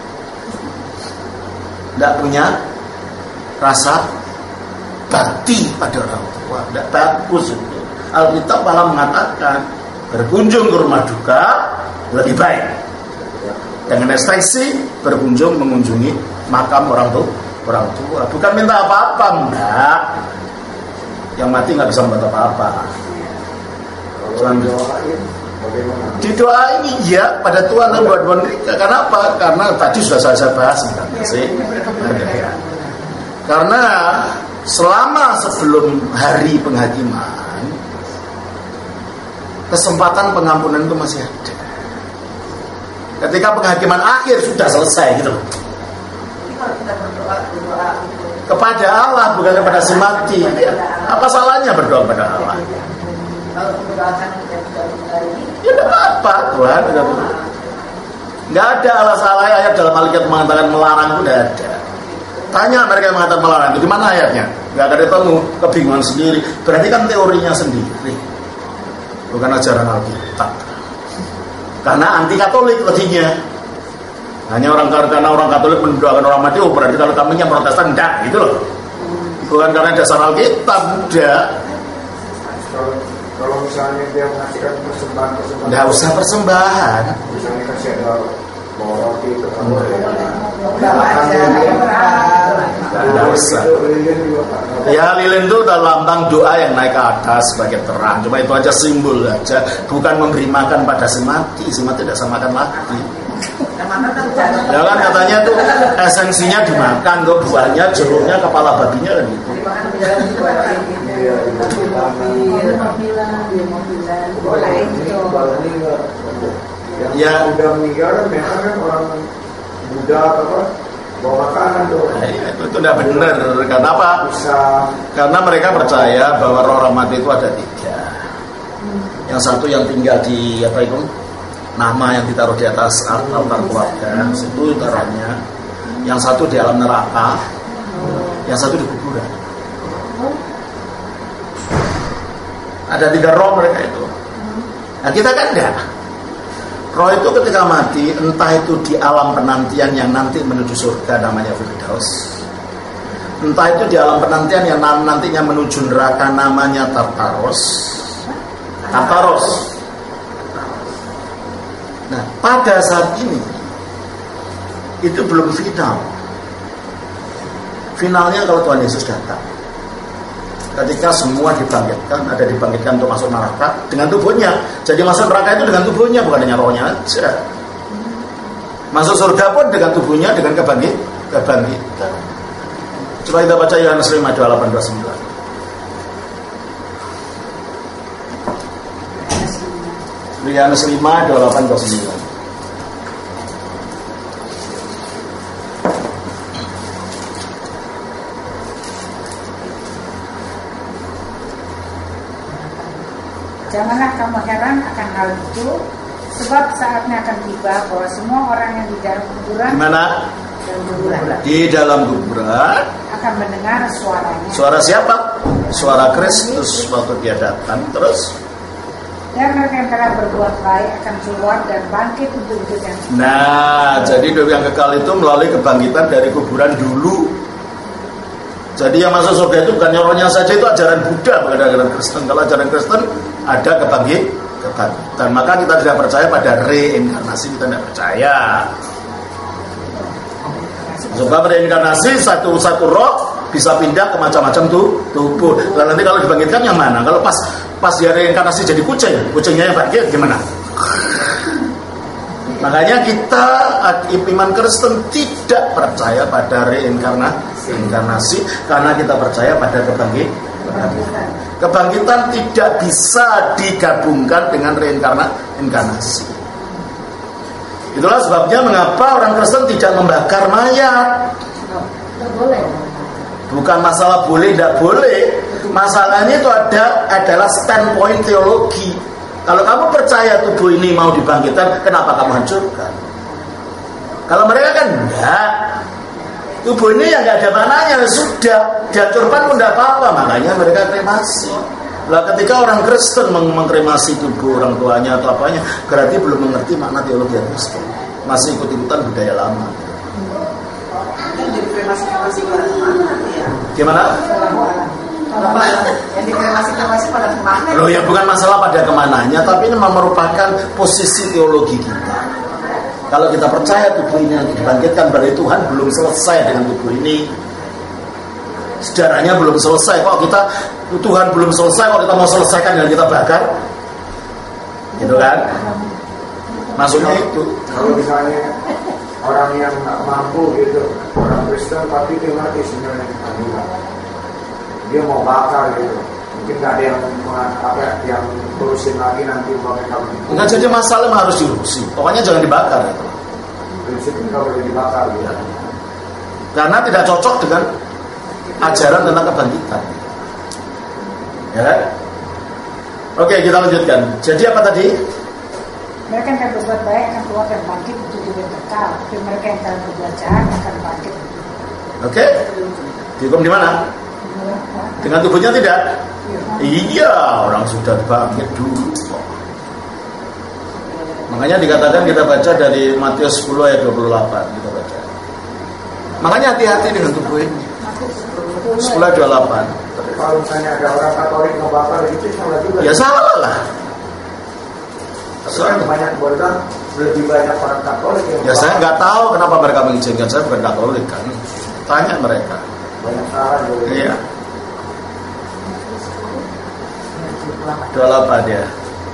Tidak punya rasa bakti pada orang tua, tidak bagus itu. Alkitab malah mengatakan berkunjung ke rumah duka lebih baik. Dengan ekstensi berkunjung mengunjungi makam orang tua. Bukan minta apa-apa, enggak. Yang mati nggak bisa membantu apa-apa. Didoain iya pada Tuhan dan buat mereka. Kenapa? Karena tadi sudah saya bahas sih. Karena selama sebelum hari penghakiman, kesempatan pengampunan itu masih ada. Ketika penghakiman akhir sudah selesai gitu. Kepada Allah bukan kepada si mati. Apa salahnya berdoa kepada Allah? Kalau mendoakan kita juga ini, ya tidak apa Tuhan. Nggak ada alasan ayat dalam Alkitab mengatakan melarang itu tidak ada. Tanya mereka yang mengatakan melarang itu di mana ayatnya? Nggak ada ketemu, kebingungan sendiri. Berarti kan teorinya sendiri, bukan ajaran Alkitab. Karena anti Katolik tadinya. Hanya karena orang Katolik mendoakan orang mati, berarti kalau kami yang Protestan enggak, gitu loh. Bukan karena dasar Alkitab, enggak. Kalau misalnya dia mengasihkan persembahan, enggak usah persembahan. Misalnya kasih ada bawa roti itu, enggak usah. Ya lilin itu lambang doa yang naik ke atas sebagai terang. Cuma itu aja simbol aja, bukan memberi makan pada si mati tidak sama makan mati. Ya kan katanya tuh esensinya dimakan, tuh buahnya, jeruknya, kepala babinya kan gitu. Ya udah meninggal memang kan orang Buddha apa bawa makanan tuh. Itu tidak benar. Karena apa? Karena mereka percaya bahwa roh mati itu ada 3. Yang satu yang tinggal di apa itu? Nama yang ditaruh di atas altar keluarga, itu taruhannya. Yang satu di alam neraka, yang satu di kuburan. Ada 3 roh mereka itu. Nah kita kan enggak. Roh itu ketika mati, entah itu di alam penantian yang nanti menuju surga namanya Firdaus, entah itu di alam penantian yang nantinya menuju neraka namanya Tartaros. Nah, pada saat ini itu belum final. Finalnya kalau Tuhan Yesus datang. Ketika semua dibangkitkan, ada dibangkitkan untuk masuk neraka dengan tubuhnya. Jadi masuk neraka itu dengan tubuhnya, bukan hanya rohnya aja. Masuk surga pun dengan tubuhnya, dengan kebangkitan. Coba kita baca Yohanes 5, 28, 29. Yohanes 5, 28, 29. Janganlah kamu heran akan hal itu, sebab saatnya akan tiba bahwa semua orang yang di dalam kuburan, di dalam kuburan akan mendengar suaranya. Suara siapa? Suara Kristus waktu dia datang. Terus dan mereka yang telah berbuat baik akan keluar dan bangkit untuk hidup yang kekal. Nah, jadi hidup yang kekal itu melalui kebangkitan dari kuburan dulu. Jadi yang masuk surga itu bukan rohnya saja, itu ajaran Buddha, bukan ajaran Kristen. Kalau ajaran Kristen ada kebangkitan. Maka kita tidak percaya pada reinkarnasi, kita tidak percaya. Sebab reinkarnasi satu roh bisa pindah ke macam-macam tubuh. Lalu nanti kalau dibangkitkan yang mana? Kalau pas dia reinkarnasi jadi kucingnya yang bangkit gimana? Makanya kita iman Kristen tidak percaya pada reinkarnasi karena kita percaya pada kebangkitan. Kebangkitan tidak bisa digabungkan dengan reinkarnasi. Itulah sebabnya mengapa orang Kristen tidak membakar mayat. Bukan masalah boleh tidak boleh, masalahnya itu adalah standpoint teologi. Kalau kamu percaya tubuh ini mau dibangkitkan, kenapa kamu hancurkan? Kalau mereka kan enggak, tubuh ini yang enggak ada mananya, sudah dihancurkan pun enggak apa-apa, makanya mereka kremasi. Lah ketika orang Kristen mengkremasi tubuh orang tuanya atau apanya, berarti belum mengerti makna teologi Kristen, masih ikut-ikutan budaya lama. Jadi kremasi pada kemana ya? Gimana? Yang dikremasi pada kemana? Loh ya bukan masalah pada kemananya, tapi ini merupakan posisi teologi kita. Kalau kita percaya tubuh ini nanti dibangkitkan, berarti Tuhan belum selesai dengan tubuh ini. Sejarahnya belum selesai. Kok Tuhan belum selesai, kok kita mau selesaikan dengan kita bakar? Gitu kan? Maksudnya itu. Kalau misalnya orang yang nggak mampu gitu, orang Kristen tapi dia ngerti sebenarnya dia mau bakar gitu, mungkin nggak ada yang terusin lagi nanti mereka nggak jadi masalah, harus diurusi. Pokoknya jangan dibakar gitu. Prinsipnya nggak boleh dibakar gitu. Karena tidak cocok dengan ajaran tentang kebangkitan. Ya kan? Oke, kita lanjutkan. Jadi apa tadi? Mereka yang telah berbuat baik akan keluar dan bangkit untuk hidup yang kekal. Tapi mereka yang telah berbuat jahat akan bangkit. Oke? Dihukum di mana? Dengan tubuhnya tidak? Iya, orang sudah bangkit dulu. Makanya dikatakan kita baca dari Matius 10 ayat 28 kita baca. Makanya hati-hati dengan tubuh ini. 10 ayat 28. Kalau misalnya ada orang Katolik ngebakar itu salah juga. Ya salah lah. Soalnya banyak berita lebih banyak orang Katolik yang ya saya nggak tahu kenapa mereka mengizinkan, saya bukan Katolik kan. Tanya mereka. Banyak saran juga. Iya. 28 ya.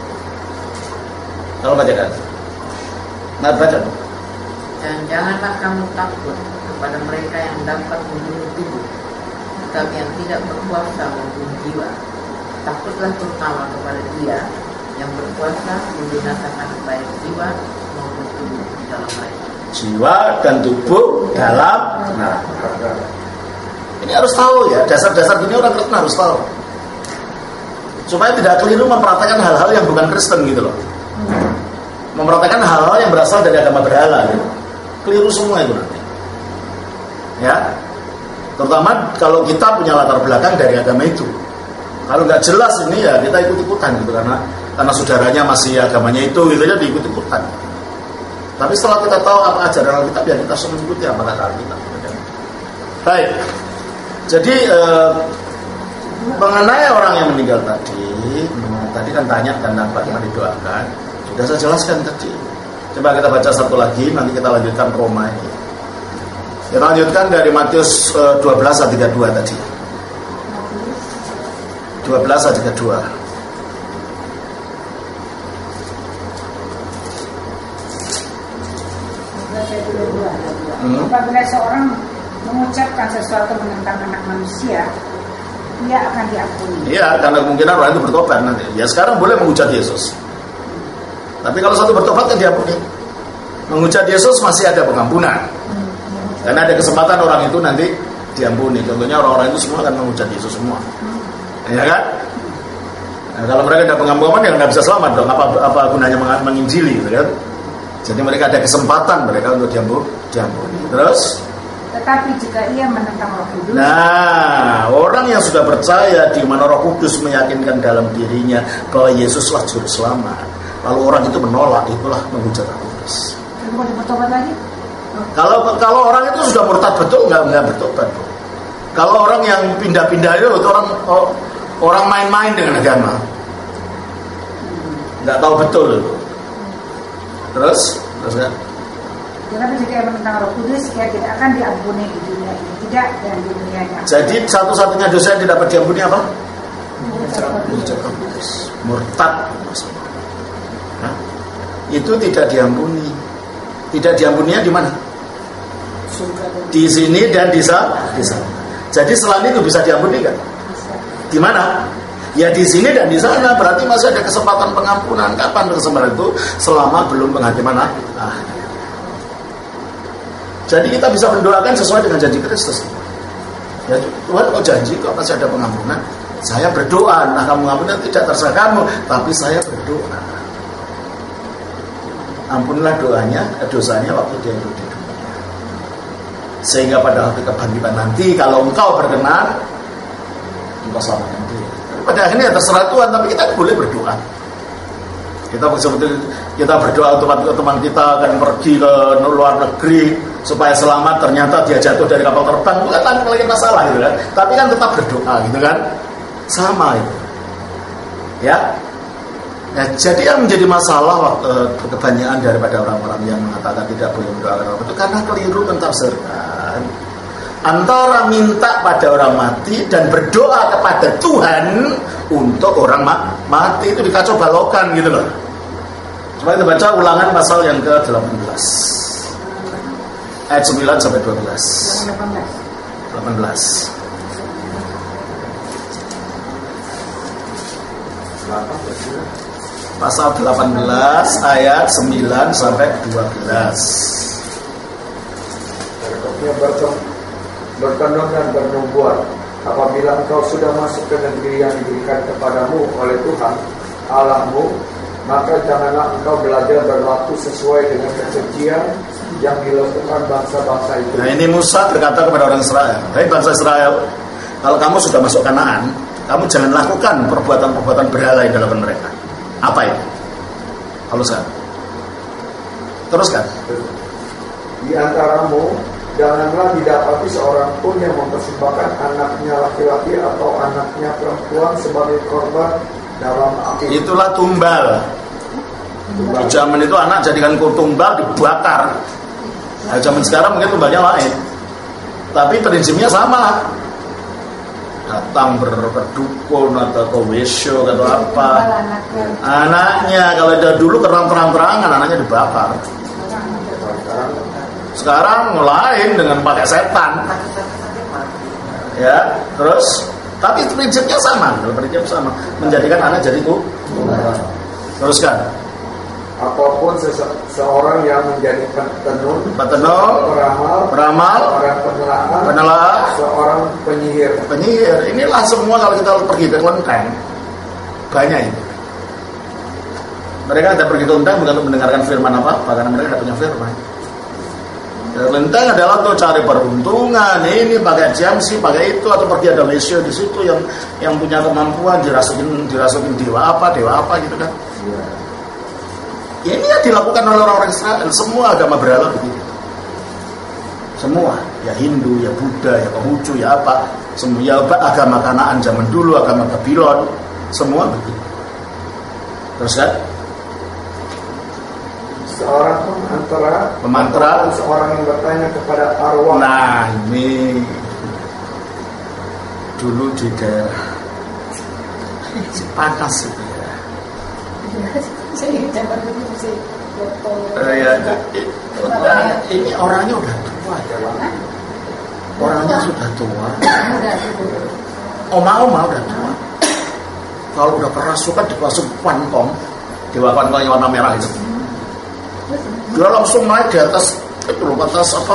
Kalau baca kan? Nah baca dong. Dan janganlah kamu takut kepada mereka yang dapat membunuh tubuh, tetapi yang tidak berkuasa membunuh jiwa. Takutlah terutama kepada Dia yang berkuasa membinasakan baik jiwa maupun tubuh di dalam mereka. Jiwa dan tubuh dalam. Nah, ini harus tahu ya, dasar-dasar ini orang Kristen harus tahu. Supaya tidak keliru mempraktekkan hal-hal yang bukan Kristen gitu loh. Mempraktekkan hal-hal yang berasal dari agama berhala gitu. Keliru semua itu nanti. Ya. Terutama kalau kita punya latar belakang dari agama itu. Kalau nggak jelas ini ya kita ikut-ikutan gitu, karena karena saudaranya masih agamanya itu, gitu aja diikut-ikutan. Tapi setelah kita tahu apa ajaran Alkitab, ya kita semua mengikuti apa kata Alkitab. Baik. Jadi mengenai orang yang meninggal tadi kan tanya tentang bagaimana didoakan. Sudah saya jelaskan tadi. Coba kita baca satu lagi, nanti kita lanjutkan Roma ini. Kita lanjutkan dari Matius 12 ayat 32 tadi. 12 ayat 32. Apabila seorang mengucapkan sesuatu menentang anak manusia, ia akan diampuni. Iya, karena kemungkinan orang itu bertobat nanti. Ya sekarang boleh menghujat Yesus. Tapi kalau satu bertobat kan diampuni. Menghujat Yesus masih ada pengampunan. Karena ada kesempatan orang itu nanti diampuni. Contohnya orang-orang itu semua akan menghujat Yesus semua. Ya kan? Nah, kalau mereka ada pengampunan ya nggak bisa selamat dong. Apa gunanya menginjili, gitu kan? Jadi mereka ada kesempatan mereka untuk diampuni. Terus? Tetapi jika ia menentang Roh Kudus. Nah, orang yang sudah percaya di mana Roh Kudus meyakinkan dalam dirinya bahwa Yesuslah juru selamat, lalu orang itu menolak, itulah menghujat Roh Kudus. Boleh bertobat lagi? Kalau orang itu sudah murtad betul, nggak bertobat. Kalau orang yang pindah-pindah itu orang main-main dengan agama, nggak tahu betul itu. Terus kan? Tetapi jika menentang Roh Kudus, ia tidak akan diampuni di dunia ini, tidak dan di dunia yang. Jadi satu-satunya dosa yang tidak dapat diampuni apa? Menghujat Roh Kudus, murtad. Nah, itu tidak diampuni. Tidak diampuninya di mana? Di sini dan di sana. Jadi selain itu bisa diampuni kan? Di mana? Ya di sini dan di sana. Berarti masih ada kesempatan pengampunan. Kapan kesempatan itu? Selama belum penghakiman akhir. Jadi kita bisa mendoakan sesuai dengan janji Kristus. Ya, Tuhan kok janji kok masih ada pengampunan. Saya berdoa, nah kamu mengampuni tidak terserah kamu, tapi saya berdoa. Ampunilah dosanya waktu dia hidup di dunia. Sehingga pada waktu kebangkitan nanti, kalau engkau berkenan, engkau selamatkan dia. Pada akhirnya terserah Tuhan, tapi kita boleh berdoa. Kita berdoa untuk teman kita akan pergi ke luar negeri supaya selamat, ternyata dia jatuh dari kapal terbang, bukan lagi masalah gitu kan. Tapi kan tetap berdoa gitu kan. Sama itu. Ya. Nah, jadi yang menjadi masalah kebanyakan daripada orang-orang yang mengatakan tidak boleh mendoakan orang itu karena keliru mentafsirkan antara minta pada orang mati dan berdoa kepada Tuhan untuk orang mati, itu dikacau balokan gitu loh. Coba kita baca Ulangan pasal yang ke-18 ayat 9 sampai 12. 18. Pasal 18 ayat 9 sampai 12. Berikutnya bertandang dan bernubuat. Apabila engkau sudah masuk ke negeri yang diberikan kepadamu oleh Tuhan Allahmu, maka janganlah engkau belajar berlaku sesuai dengan kekejian yang dilakukan bangsa-bangsa itu. Nah, ini Musa berkata kepada orang Israel, "Hai bangsa Israel, kalau kamu sudah masuk Kanaan, kamu jangan lakukan perbuatan-perbuatan berhala yang dilakukan mereka." Apa itu? Haluskan. Teruskan. Di antaramu janganlah didapati seorang pun yang mempersembahkan anaknya laki-laki atau anaknya perempuan sebagai korban dalam api. Itulah tumbal. Di zaman itu anak jadikan tumbal dibakar. Nah, zaman sekarang mungkin tumbalnya lain, tapi prinsipnya sama. Datang berdukun atau ke wesyo atau apa, anaknya kalau udah dulu terang-terangan anaknya dibakar. Sekarang lain dengan pakai setan, ya. Terus tapi prinsipnya sama, menjadikan anak jadi tumbal. Teruskan. Apapun seorang yang menjadi petenun, peramal, orang penelaah, seorang penyihir. Inilah semua kalau kita pergi ke kelenteng banyak ini. Mereka tidak pergi ke kelenteng bukan untuk mendengarkan firman apa, karena mereka tidak punya firman. Kelenteng adalah untuk cari peruntungan, ini pakai jamsi, pakai itu, atau pergi ada lesio di situ yang punya kemampuan dirasukin dewa apa gitu kan. Ya, ini yang dilakukan oleh orang-orang Israel. Semua agama berhala begitu. Semua, ya Hindu, ya Buddha, ya Konghucu, ya apa, semua ya agama Kanaan zaman dulu, agama Babylon, semua begitu. Terus kan? Seorang pemantra, seorang yang bertanya kepada arwah. Nah, ini dulu di daerah panas itu ya. Ini orangnya udah tua ya, orangnya sudah tua. Oma udah tua. Kalau udah kerasukan dipasung pantong, dewa pantong yang warna merah itu. Dia langsung naik di atas itu loh, atas apa?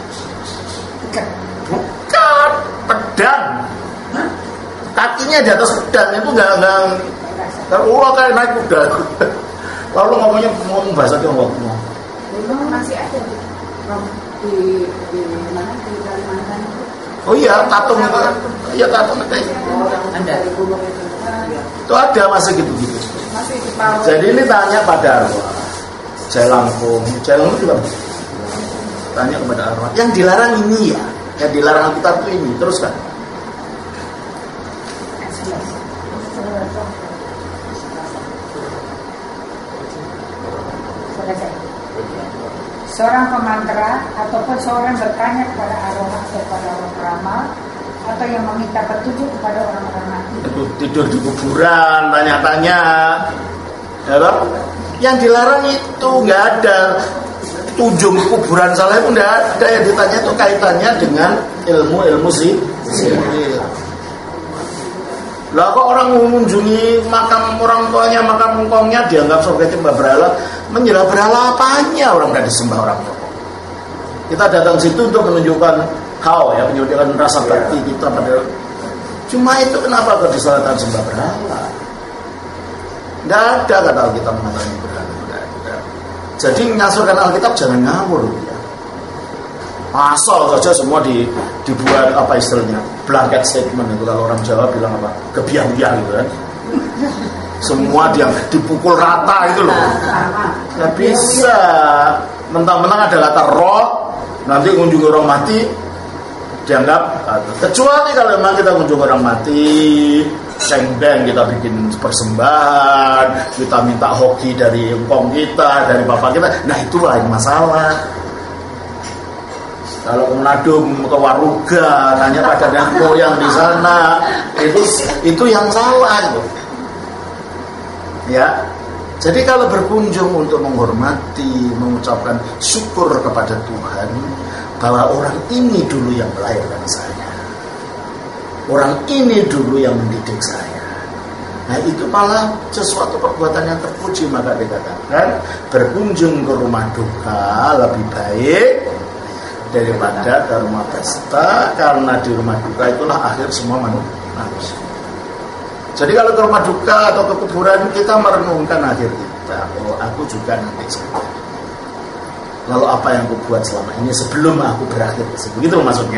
Bukan pedang. Kakinya di atas pedang itu nggak kayak naik kuda. Lalu ngomong bahasa Tiongkok. Dulu masih ada di mana di Kalimantan. Oh iya, tatung itu. Iya, tatung itu. Ada di gunung itu. Itu ada masih gitu-gitu. Masih di Palu. Jadi ini tanya pada arwah. Jelangkung juga tanya kepada arwah. Yang dilarang ini ya, yang dilarang kita tuh ini. Terus kan? Seorang pemantra ataupun seorang bertanya kepada arwah atau kepada orang peramal atau yang meminta petunjuk kepada orang-orang mati. Tidur di kuburan, tanya-tanya, ya kan? Yang dilarang itu nggak ada. Tunjuk kuburan salah itu nggak ada. Yang ditanya itu kaitannya dengan ilmu sihir. Lah kok orang mengunjungi makam orang tuanya, makam engkongnya dianggap sebagai sembah berhala? Menyembah berhala apanya? Orang nggak disembah orang tua. Kita datang situ untuk menunjukkan menunjukkan rasa bakti kita pada. Cuma itu kenapa kok disalahkan sembah berhala? Nggak ada kata Alkitab mengatakan berhala. Jadi menyasurkan Alkitab jangan ngawur ya. Asal saja semua dibuat apa istilahnya blanket statement itu, kalau orang Jawa bilang apa kebiang-biang gitu kan. Semua dia dipukul rata itu loh. Nggak bisa mentang-mentang ada kata roh nanti kunjungi orang mati dianggap, kecuali kalau memang kita kunjungi orang mati seng-beng, kita bikin persembahan, kita minta hoki dari engkong kita, dari bapak kita, nah itu lain masalah. Kalau ke Manado, ke Waruga, tanya pada nenek moyang di sana, itu yang salah itu. Ya, jadi kalau berkunjung untuk menghormati, mengucapkan syukur kepada Tuhan bahwa orang ini dulu yang melahirkan saya, orang ini dulu yang mendidik saya. Nah itu malah sesuatu perbuatan yang terpuji, maka dikatakan berkunjung ke rumah duka lebih baik daripada ke rumah pesta, karena di rumah duka itulah akhir semua manusia. Jadi kalau ke rumah duka atau ke kuburan kita merenungkan akhir kita. Oh, aku juga nanti sampai. Lalu apa yang aku buat selama ini sebelum aku berakhir? Begitu maksudnya.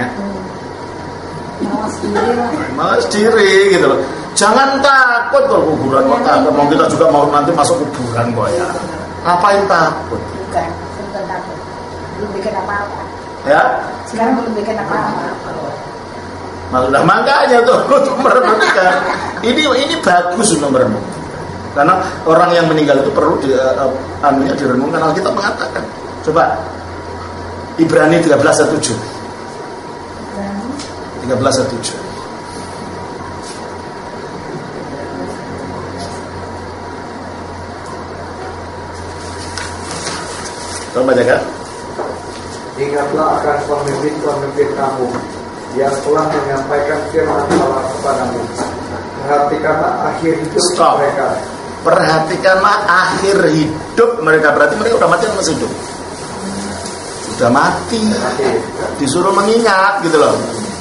Malas diri gitu loh. Jangan takut kalau kuburan kok takut. Mau kita juga mau nanti masuk kuburan kok ya. Ngapain takut? Bukan takut. Belum bikin apa-apa. Ya? Sekarang belum bikin apa-apa. Maksudnya makanya tuh untuk merenungkan. Ini bagus untuk merenungkan. Karena orang yang meninggal itu perlu direnungkan. Alkitab mengatakan. Coba Ibrani 13:17. 13:17. Coba baca. Ingatlah akan pemimpin-pemimpin kamu yang telah menyampaikan firman Allah kepadamu. Perhatikanlah akhir hidup mereka. Perhatikanlah akhir hidup mereka. Berarti mereka udah mati atau masih hidup? Sudah mati. Disuruh mengingat gitu loh.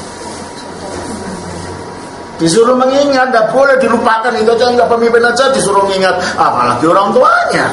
Disuruh mengingat, tidak boleh dilupakan. Itu aja nggak, pemimpin aja disuruh mengingat, apalagi orang tuanya,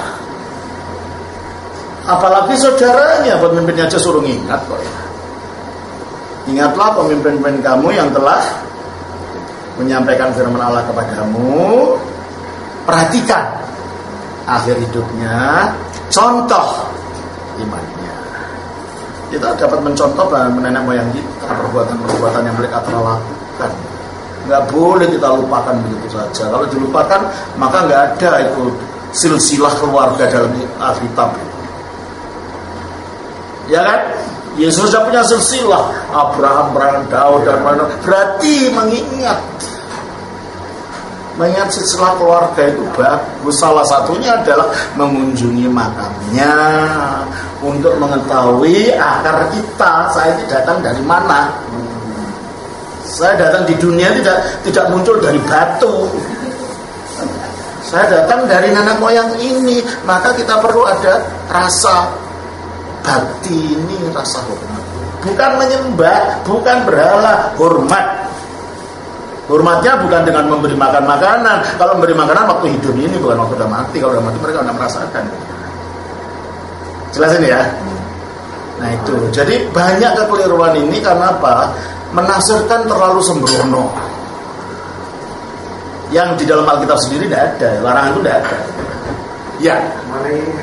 apalagi saudaranya. Pemimpinnya aja suruh mengingat kok ya. Ingatlah pemimpin-pemimpin kamu yang telah menyampaikan firman Allah kepadamu. Perhatikan akhir hidupnya, contoh imannya. Kita dapat mencontoh nenek moyang kita, perbuatan-perbuatan yang mereka telah lakukan. Nggak boleh kita lupakan begitu saja. Kalau dilupakan, maka nggak ada itu silsilah keluarga dalam Alkitab. Ya kan? Yesus sudah punya silsilah Abraham, Daud dan mana. Berarti mengingat silsilah keluarga itu bagus. Salah satunya adalah mengunjungi makamnya untuk mengetahui akar kita. Saya ini datang dari mana? Saya datang di dunia tidak muncul dari batu. Saya datang dari nenek moyang ini. Maka kita perlu ada rasa bakti ini, rasa hormat. Bukan menyembah, bukan berhala, hormat. Hormatnya bukan dengan memberi makan makanan. Kalau memberi makanan waktu hidup ini, bukan waktu udah mati. Kalau udah mati mereka udah merasakan. Jelas ini ya. Nah itu. Jadi banyak kekeliruan ini karena apa? Menafsirkan terlalu sembrono. Yang di dalam Alkitab sendiri tidak ada. Larangan itu tidak ada. Ya. Mana ini?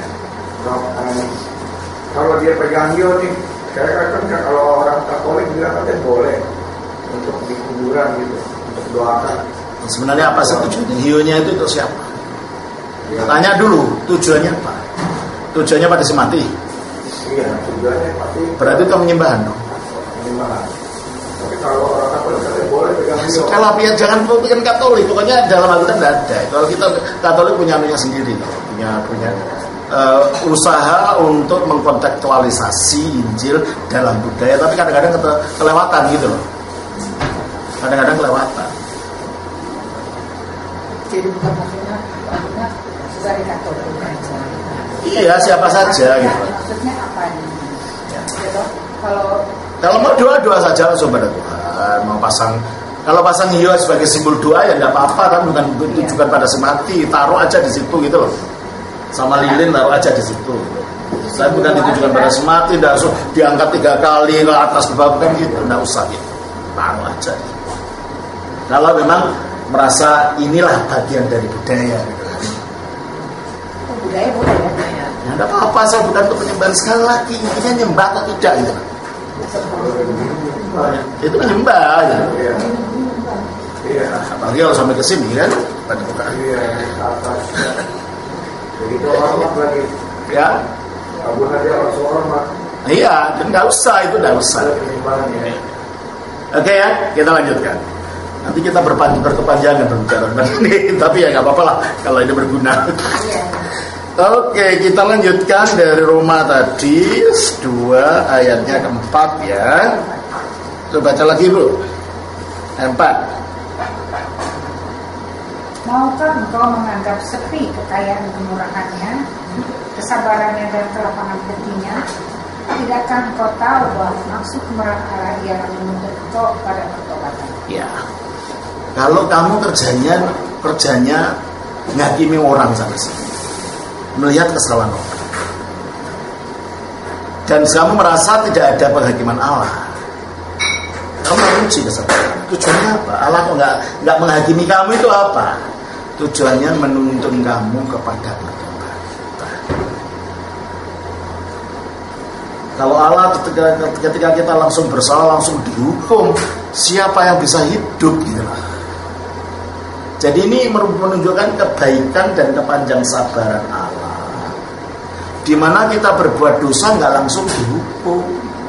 Kalau dia pegang hiu nih, kayak kan kalau orang Katolik bilang katanya boleh untuk di kuburan gitu, untuk doakan. Sebenarnya apa sih tujuannya? Hiunya itu untuk siapa? Ya. Tanya dulu, tujuannya apa? Tujuannya pada si mati? Iya, tujuannya pasti. Berarti itu menyembahan dong? Menyembahan. Tapi kalau orang Katolik katanya boleh pegang hiu. Kalau ya jangan bukan Katolik, pokoknya dalam Alkitab tidak ada. Kalau kita Katolik punya anunya sendiri, punya usaha untuk mengkontekstualisasi Injil dalam budaya, tapi kadang-kadang kelewatan gitu loh. Kadang-kadang kelewatan. Jadi bukan maksudnya dari Katolik aja. Iya, siapa saja gitu. Maksudnya apa ini? Ya. Gitu. Kalau mau doa saja langsung pada Tuhan. Mau kalau pasang hiu sebagai simbol doa ya nggak apa-apa, kan bukan ditujukan pada semati. Taruh aja di situ gitu loh. Sama lilin taruh aja di situ. Saya bukan ditujukan pada semati, tidak usah diangkat 3 kali ke atas ke bawah kan gitu, tidak usah gitu. Taruh aja. Kalau memang merasa inilah bagian dari budaya. Budaya boleh ya? Ya tidak apa-apa, saya bukan untuk penyembahan. Sekali lagi intinya nyembah atau tidak gitu. Itu menyembah ya. Iya. Apalagi kalau sampai ke sini kan pada bukan. Iya, atas. Begitu hormat lagi. Ya. Abu Hadi langsung hormat. Iya, nggak usah, itu nggak usah. Oke ya, kita lanjutkan. Nanti kita berkepanjangan berbicara ini, tapi ya nggak apa-apa lah kalau ini berguna. Oke, kita lanjutkan dari Roma tadi 2 ayatnya keempat ya. Coba baca lagi Bu. 4. Maukah engkau menganggap sepi kekayaan kemurahannya, kesabarannya dan kelapangan hatinya? Tidakkah engkau tahu bahwa maksud kemurahan Allah ialah menuntut engkau pada pertobatan? Ya. Kalau kamu kerjanya ngakimi orang sana sini, melihat kesalahan orang, dan kamu merasa tidak ada penghakiman Allah, kamu menguji kesalahan. Tujuannya apa? Allah kok nggak menghakimi kamu itu apa? Tujuannya menuntun kamu kepada pertobatan. Kalau Allah ketika kita langsung bersalah langsung dihukum, siapa yang bisa hidup gitu lah. Jadi ini menunjukkan kebaikan dan kepanjang sabaran Allah. Di mana kita berbuat dosa nggak langsung dihukum,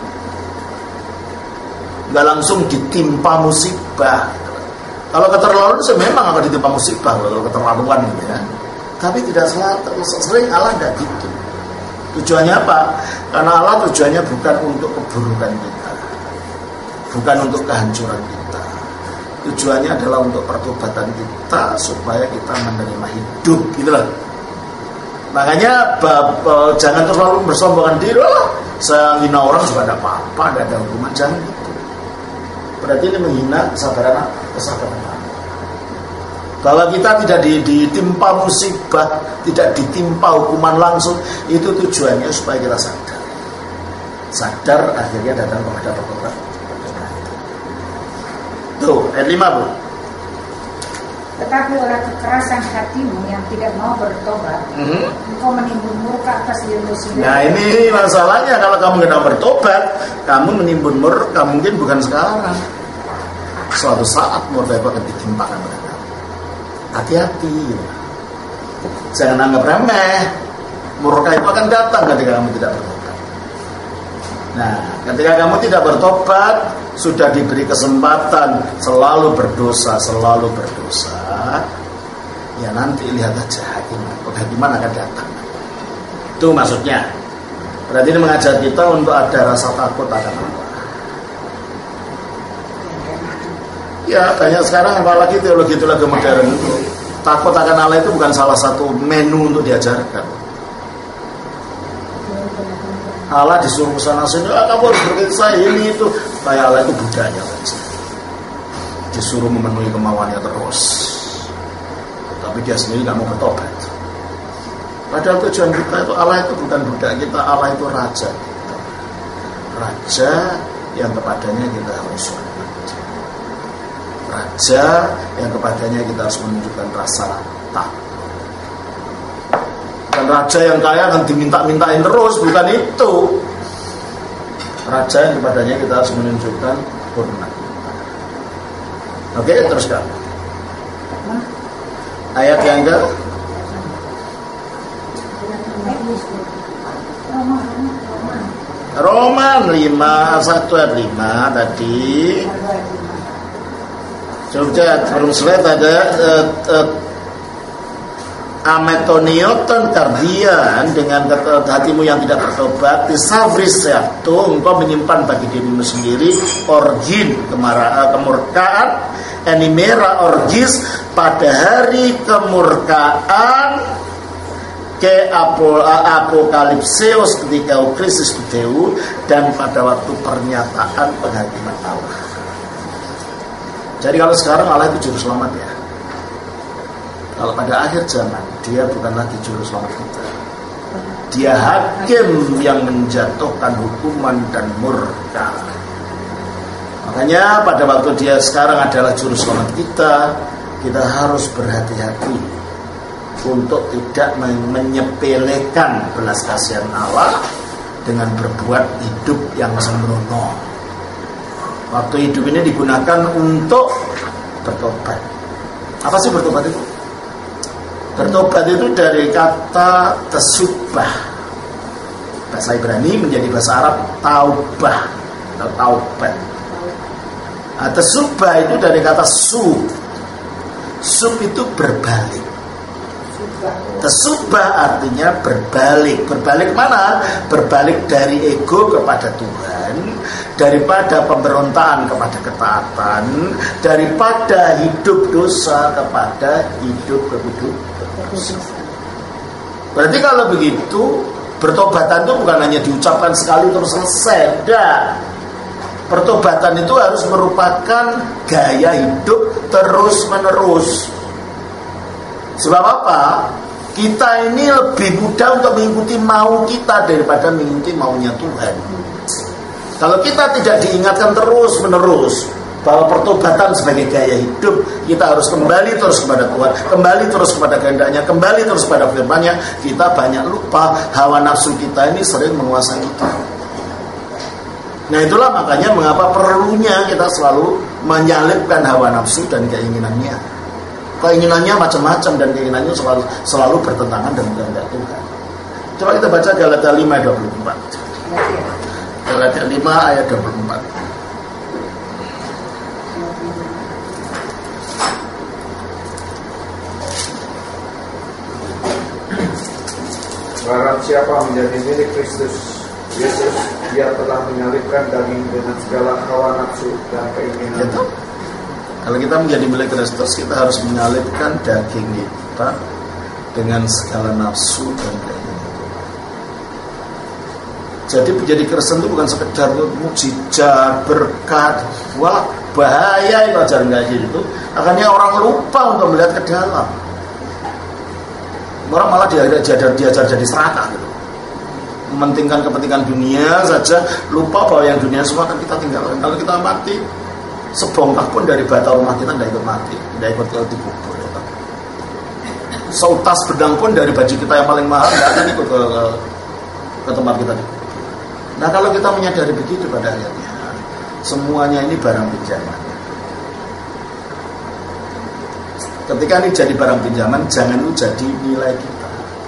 nggak langsung ditimpa musibah. Kalau keterlaluan memang akan ditimpa musibah kalau keterlaluan gitu ya. Tapi tidak sering Allah tidak gitu. Tujuannya apa? Karena Allah tujuannya bukan untuk keburukan kita, bukan untuk kehancuran kita. Tujuannya adalah untuk pertobatan kita supaya kita menerima hidup, gitu loh. Makanya jangan terlalu bersombongan diri. Saya hina orang juga tidak apa-apa, tidak ada hukuman, jangan gitu. Berarti ini menghina kesabaran Allah. Bahwa kita tidak ditimpa musibah, tidak ditimpa hukuman langsung, itu tujuannya supaya kita sadar akhirnya datang kepada pertobatan. Tuh, ayat 5 Bu. Tetapi oleh kekerasan hatimu yang tidak mau bertobat, engkau menimbun murka atas dirimu sendiri. Nah ini masalahnya, kalau kamu tidak bertobat, kamu menimbun murka, mungkin bukan sekarang. Suatu saat murka itu akan ditimpakan pada kamu. Hati-hati, jangan anggap remeh. Murka itu akan datang ketika kamu tidak bertobat. Nah, ketika kamu tidak bertobat, sudah diberi kesempatan selalu berdosa, ya nanti lihat aja hakiman akan datang. Itu maksudnya. Berarti ini mengajar kita untuk ada rasa takut akan Allah. Ya banyak sekarang, apalagi teologi modern, takut akan Allah itu bukan salah satu menu untuk diajarkan. Allah disuruh kesana sini, kamu harus berkisah ini itu, kayak Allah itu budaya saja. Disuruh memenuhi kemauannya terus, tapi dia sendiri nggak mau bertobat. Padahal tujuan kita itu, Allah itu bukan budak kita, Allah itu raja kita. Raja yang kepadanya kita harus hormat. Raja yang kepadanya kita harus menunjukkan rasa takut. Dan raja yang kaya akan diminta-mintain terus, bukan itu. Raja yang kepadanya kita harus menunjukkan hormat. Oke, teruskan. Ayat yang ke Roma 5 1 ayat 5 tadi. Coba belum selesai ada ametonioton kardian, dengan hatimu yang tidak bertobat, disavris itu engkau menyimpan bagi dirimu sendiri orgin kemurkaan, enimera orgis pada hari kemurkaan ke apokalipseus ketika krisis Deu, dan pada waktu pernyataan penghakiman Allah. Jadi kalau sekarang Allah itu juru selamat ya. Kalau pada akhir zaman, dia bukan lagi juru selamat kita. Dia hakim yang menjatuhkan hukuman dan murka. Makanya pada waktu dia sekarang adalah juru selamat kita harus berhati-hati untuk tidak menyepelekan belas kasihan Allah dengan berbuat hidup yang sembrono. Waktu hidup ini digunakan untuk bertobat. Apa sih bertobat itu? Bertobat itu dari kata tesubah, bahasa Ibrani menjadi bahasa Arab taubah atau taubat. Tesubah itu dari kata sub itu berbalik. Tesubah artinya berbalik. Berbalik mana? Berbalik dari ego kepada Tuhan, daripada pemberontakan kepada ketaatan, daripada hidup dosa kepada hidup kudus. Berarti kalau begitu, bertobatan itu bukan hanya diucapkan sekali terus selesai. Tidak. Pertobatan itu harus merupakan gaya hidup terus menerus. Sebab apa? Kita ini lebih mudah untuk mengikuti mau kita daripada mengikuti maunya Tuhan. Kalau kita tidak diingatkan terus menerus bahwa pertobatan sebagai gaya hidup, kita harus kembali terus kepada Tuhan, kembali terus kepada kehendaknya, kembali terus kepada firman-Nya, kita banyak lupa, hawa nafsu kita ini sering menguasai kita. Nah itulah makanya mengapa perlunya kita selalu menyalipkan hawa nafsu dan keinginannya. Keinginannya macam-macam dan keinginannya selalu bertentangan dengan kehendak Tuhan. Coba kita baca Galatia 5 ayat 24. Galatia 5 ayat 24. Barang siapa menjadi milik Kristus Yesus, dia telah menyalipkan daging dengan segala hawa nafsu dan keinginan. Gitu. Kalau kita menjadi milik Kristus, kita harus menyalipkan daging kita dengan segala nafsu dan keinginan. Jadi menjadi Kristen itu bukan sekedar mukjizat, berkat. Wah, bahaya itu ajaran kayak gitu. Akhirnya orang lupa untuk melihat ke dalam. Orang malah diajar jadi serakah gitu. Mementingkan kepentingan dunia saja, lupa bahwa yang dunia semua akan kita tinggalkan. Kalau kita mati, sebongkah pun dari bata rumah kita tidak ikut mati, tidak ikut dikubur. Seutas benang pun dari baju kita yang paling mahal nggak akan ikut ke tempat kita. Nah kalau kita menyadari begitu pada akhirnya, semuanya ini barang pinjaman. Ketika ini jadi barang pinjaman, jangan itu jadi nilai kita.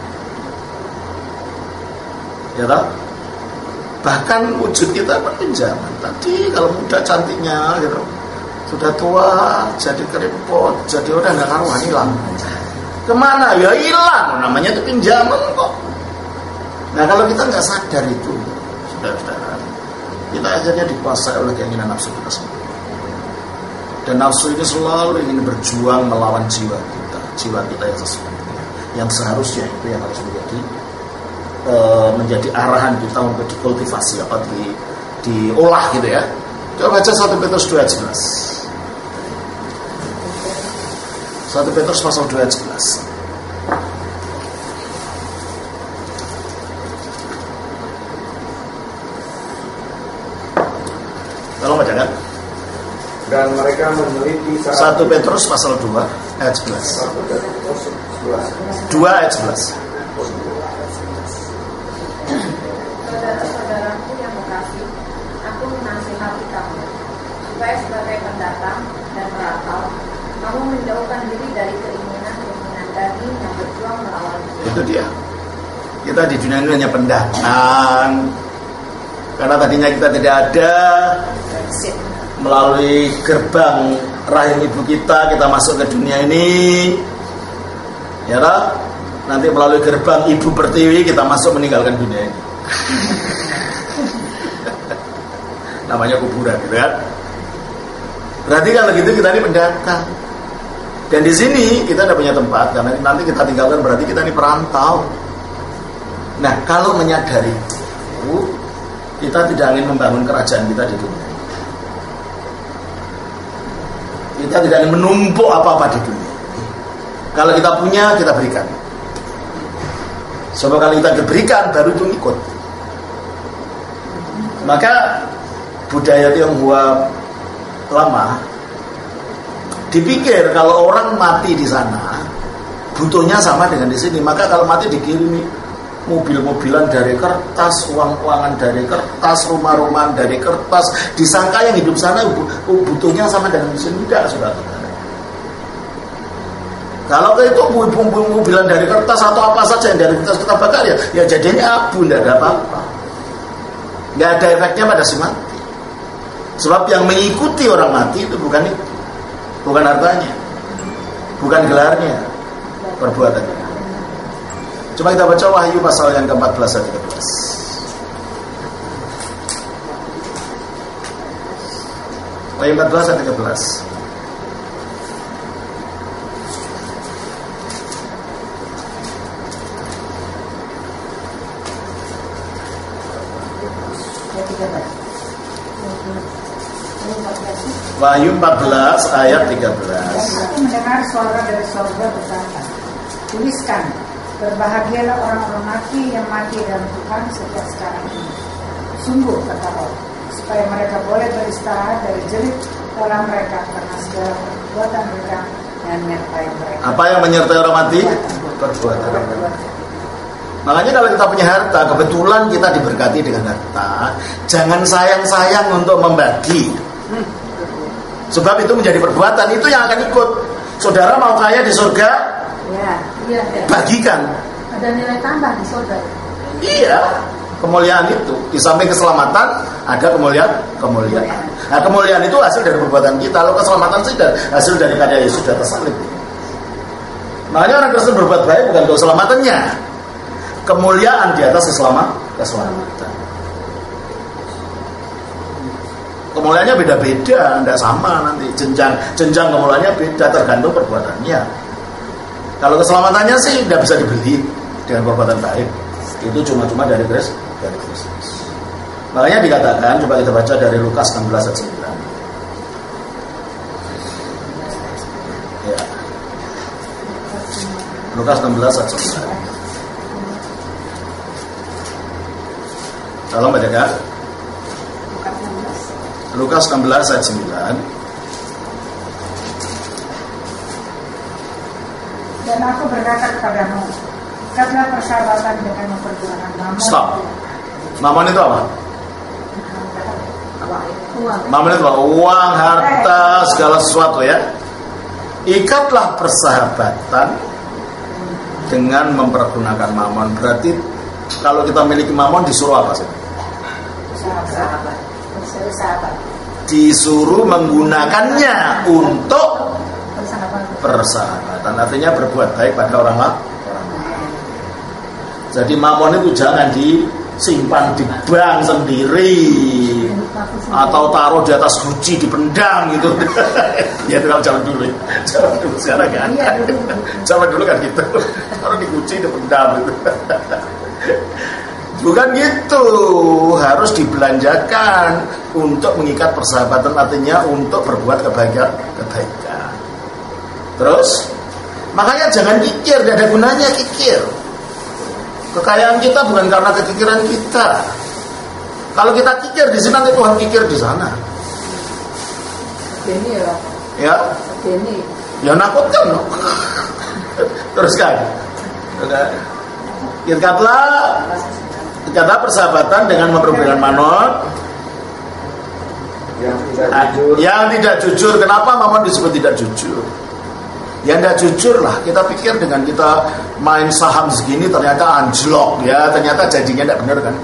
Ya tak? Bahkan wujud kita pinjaman. Tadi kalau muda cantiknya gitu, sudah tua jadi keriput, jadi udah nggak karuan, hilang. Kemana? Ya hilang. Namanya itu pinjaman kok. Nah kalau kita nggak sadar itu, saudara-saudara, kita akhirnya dikuasai oleh keinginan nafsu kita sendiri. Dan nafsu ini selalu ingin berjuang melawan jiwa kita yang sesungguhnya, yang seharusnya itu yang harus menjadi arahan kita untuk dikultivasi, diolah gitu ya. Coba baca 1 Petrus 2 ayat 11. 1 Petrus pasal 2 ayat 11. Tolong bacakan. Dan mereka meneliti 1 Petrus pasal 2 ayat 11. 2 ayat 11. Saudara-saudaraku yang bekasih, aku menasihati kamu supaya sebagai pendatang dan merantau, kamu menjauhkan diri dari keinginan daging yang berjuang melawan. Itu dia. Kita di dunia ini hanya pendatang. Karena tadinya kita tidak ada, melalui gerbang rahim ibu kita masuk ke dunia ini. Ya tak? Nanti melalui gerbang ibu pertiwi kita masuk meninggalkan dunia ini. Namanya kuburan gitu kan. Berarti kalau gitu kita ini pendatang. Dan di sini kita tidak punya tempat, karena nanti kita tinggalkan, berarti kita ini perantau. Nah, kalau menyadari itu, kita tidak ingin membangun kerajaan kita di dunia. Kita tidak ingin menumpuk apa-apa di dunia. Kalau kita punya, kita berikan. Sebab kalau kita diberikan, baru itu ikut. Maka budaya Tionghoa lama dipikir kalau orang mati di sana butuhnya sama dengan di sini, maka kalau mati dikirimi mobil-mobilan dari kertas, uang-uangan dari kertas, rumah-rumahan dari kertas, disangka yang hidup sana butuhnya sama dengan di sini. Tidak, saudara. Kalau itu mobilan dari kertas atau apa saja yang dari kertas kita bakar ya jadinya abu, tidak ada apa-apa, nggak ada efeknya pada si mati. Sebab yang mengikuti orang mati itu bukan itu, bukan hartanya, bukan gelarnya, perbuatannya. Coba kita baca Wahyu pasal yang ke-14 ayat 13. Wahyu 14 ayat 13. Wahyu 14 ayat 13. Aku mendengar suara dari surga berkata, tuliskan, berbahagialah orang-orang mati yang mati dalam Tuhan sejak sekarang ini. Sungguh, kata Allah, supaya mereka boleh beristirahat dari jerit dalam mereka karena segala perbuatan mereka yang menyertai mereka. Apa yang menyertai orang mati? Perbuatan. Makanya kalau kita punya harta, kebetulan kita diberkati dengan harta, jangan sayang-sayang untuk membagi. Sebab itu menjadi perbuatan, itu yang akan ikut. Saudara mau kaya di surga? Ya. Bagikan. Ada nilai tambah di surga. Iya, kemuliaan itu. Di samping keselamatan, ada kemuliaan. Nah, kemuliaan itu hasil dari perbuatan kita. Kalau keselamatan sih hasil dari karya Yesus sudah tersalib. Makanya orang Kristen berbuat baik bukan untuk keselamatannya. Kemuliaan di atas keselamatan. Kemuliaannya beda-beda, tidak sama nanti. Jenjang kemuliaannya beda, tergantung perbuatannya. Kalau keselamatannya sih tidak bisa dibeli dengan perbuatan baik. Itu cuma-cuma dari Kristus. Makanya dikatakan, coba kita baca dari Lukas 16 ayat 9. Ya. Lukas 16 ayat 9. Tolong bacakan. Lukas 16 ayat 9. Dan aku berkata kepadamu, ikatlah persahabatan dengan mempergunakan mamon. Stop. Mamon itu apa? Mamon itu apa? Uang, harta, segala sesuatu ya. Ikatlah persahabatan dengan mempergunakan mamon. Berarti kalau kita miliki mamon disuruh apa sih? Disuruh menggunakannya untuk persahabatan. Artinya berbuat baik pada orang lain. Jadi mamon itu jangan disimpan di bank sendiri atau taruh di atas guci dipendam gitu. Ya itu kalau zaman dulu sekarang kan. Zaman dulu kan gitu. Taruh di guci dipendam gitu. Bukan gitu, harus dibelanjakan untuk mengikat persahabatan, artinya untuk berbuat kebaikan. Terus, makanya jangan kikir, tidak ada gunanya kikir. Kekayaan kita bukan karena kekikiran kita. Kalau kita kikir di sini, nanti Tuhan kikir di sana. Ini ya? Ini. Ya nakutkan. Teruskan. Ikatlah persahabatan dengan mempergunakan mamon yang tidak jujur. Kenapa mamon disebut tidak jujur? Ya tidak jujur lah. Kita pikir dengan kita main saham segini ternyata anjlok ya, ternyata janjinya tidak benar kan?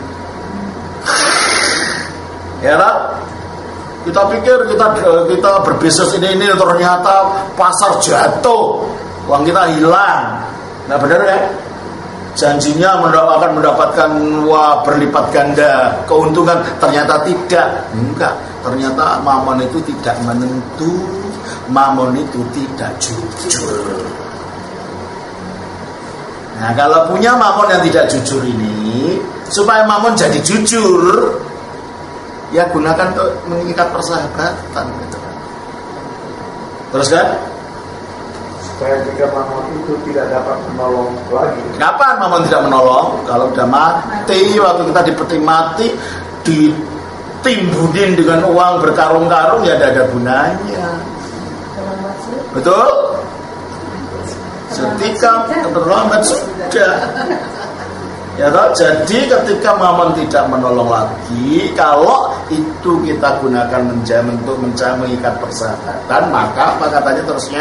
Ya lah. Kita pikir kita berbisnis ini ternyata pasar jatuh, uang kita hilang. Nah benar ya? Janjinya akan mendapatkan berlipat ganda keuntungan, ternyata tidak. Enggak, ternyata mamon itu tidak menentu, mamon itu tidak jujur. Nah, kalau punya mamon yang tidak jujur ini, supaya mamon jadi jujur, ya gunakan untuk mengikat persahabatan gitu. Terus kan? Supaya jika mamon itu tidak dapat menolong lagi. Kapan mamon tidak menolong? Kalau udah mati, waktu kita di peti mati, ditimbunin dengan uang berkarung-karung, ya tidak ada gunanya. Betul? Ketika terlambat sudah. Ya toh? Jadi ketika mamon tidak menolong lagi, kalau itu kita gunakan untuk mengikat persahabatan, maka apa katanya terusnya?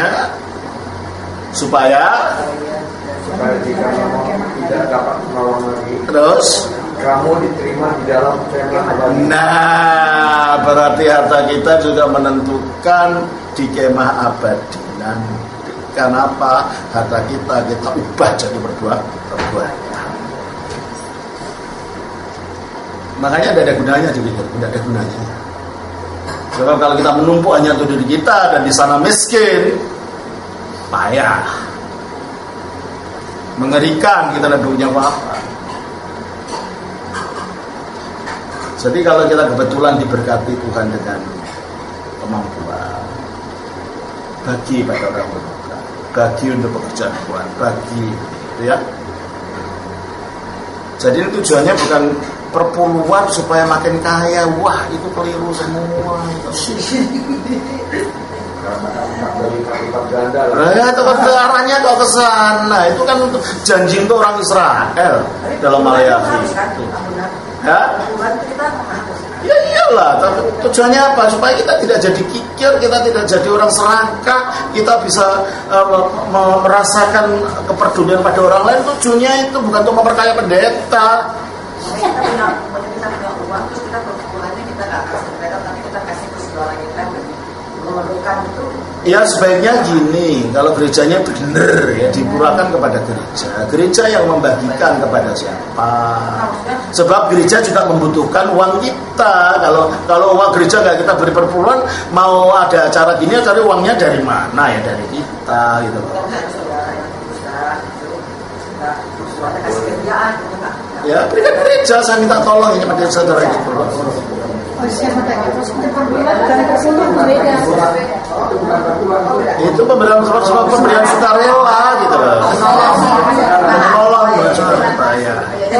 Supaya jika mamon tidak dapat menolong lagi, terus kamu diterima di dalam kemah abadi. Nah, berarti harta kita juga menentukan di kemah abadi nanti. Kenapa? Harta kita ubah jadi perbuatan. Makanya tidak ada gunanya dipikir, tidak ada gunanya. Sebab kalau kita menumpuk hanya untuk diri kita dan di sana miskin, payah, mengerikan, kita tidak punya apa-apa. Jadi kalau kita kebetulan diberkati Tuhan dengan kemampuan, bagi pada orang berbuka, bagi untuk pekerjaan Tuhan, bagi, ya. Jadi tujuannya bukan perpuluhan supaya makin kaya. Wah, itu keliru semua. Ya, itu kan arahnya kok ke sana. Itu kan untuk janji untuk orang Israel dalam Maleakhi. Ya? Ya iyalah, tujuannya apa? Supaya kita tidak jadi kikir, kita tidak jadi orang serakah, kita bisa merasakan kepedulian pada orang lain. Tujuannya itu bukan untuk memperkaya pendeta. Kita punya uang, terus kita perpuluhannya kita nggak kasih mereka, tapi kita kasih ke saudara kita memerlukan itu. Ya sebaiknya gini, kalau gerejanya benar ya dipurahkan kepada gereja. Gereja yang membagikan kepada siapa? Sebab gereja juga membutuhkan uang kita. Kalau uang gereja nggak kita beri perpuluhan, mau ada acara gini, cari uangnya dari mana ya? Dari kita gitu. Ya berikan gereja, saya minta tolong ini pada saudara itu. Itu pemberian sukarela gitu loh. Menolong supaya.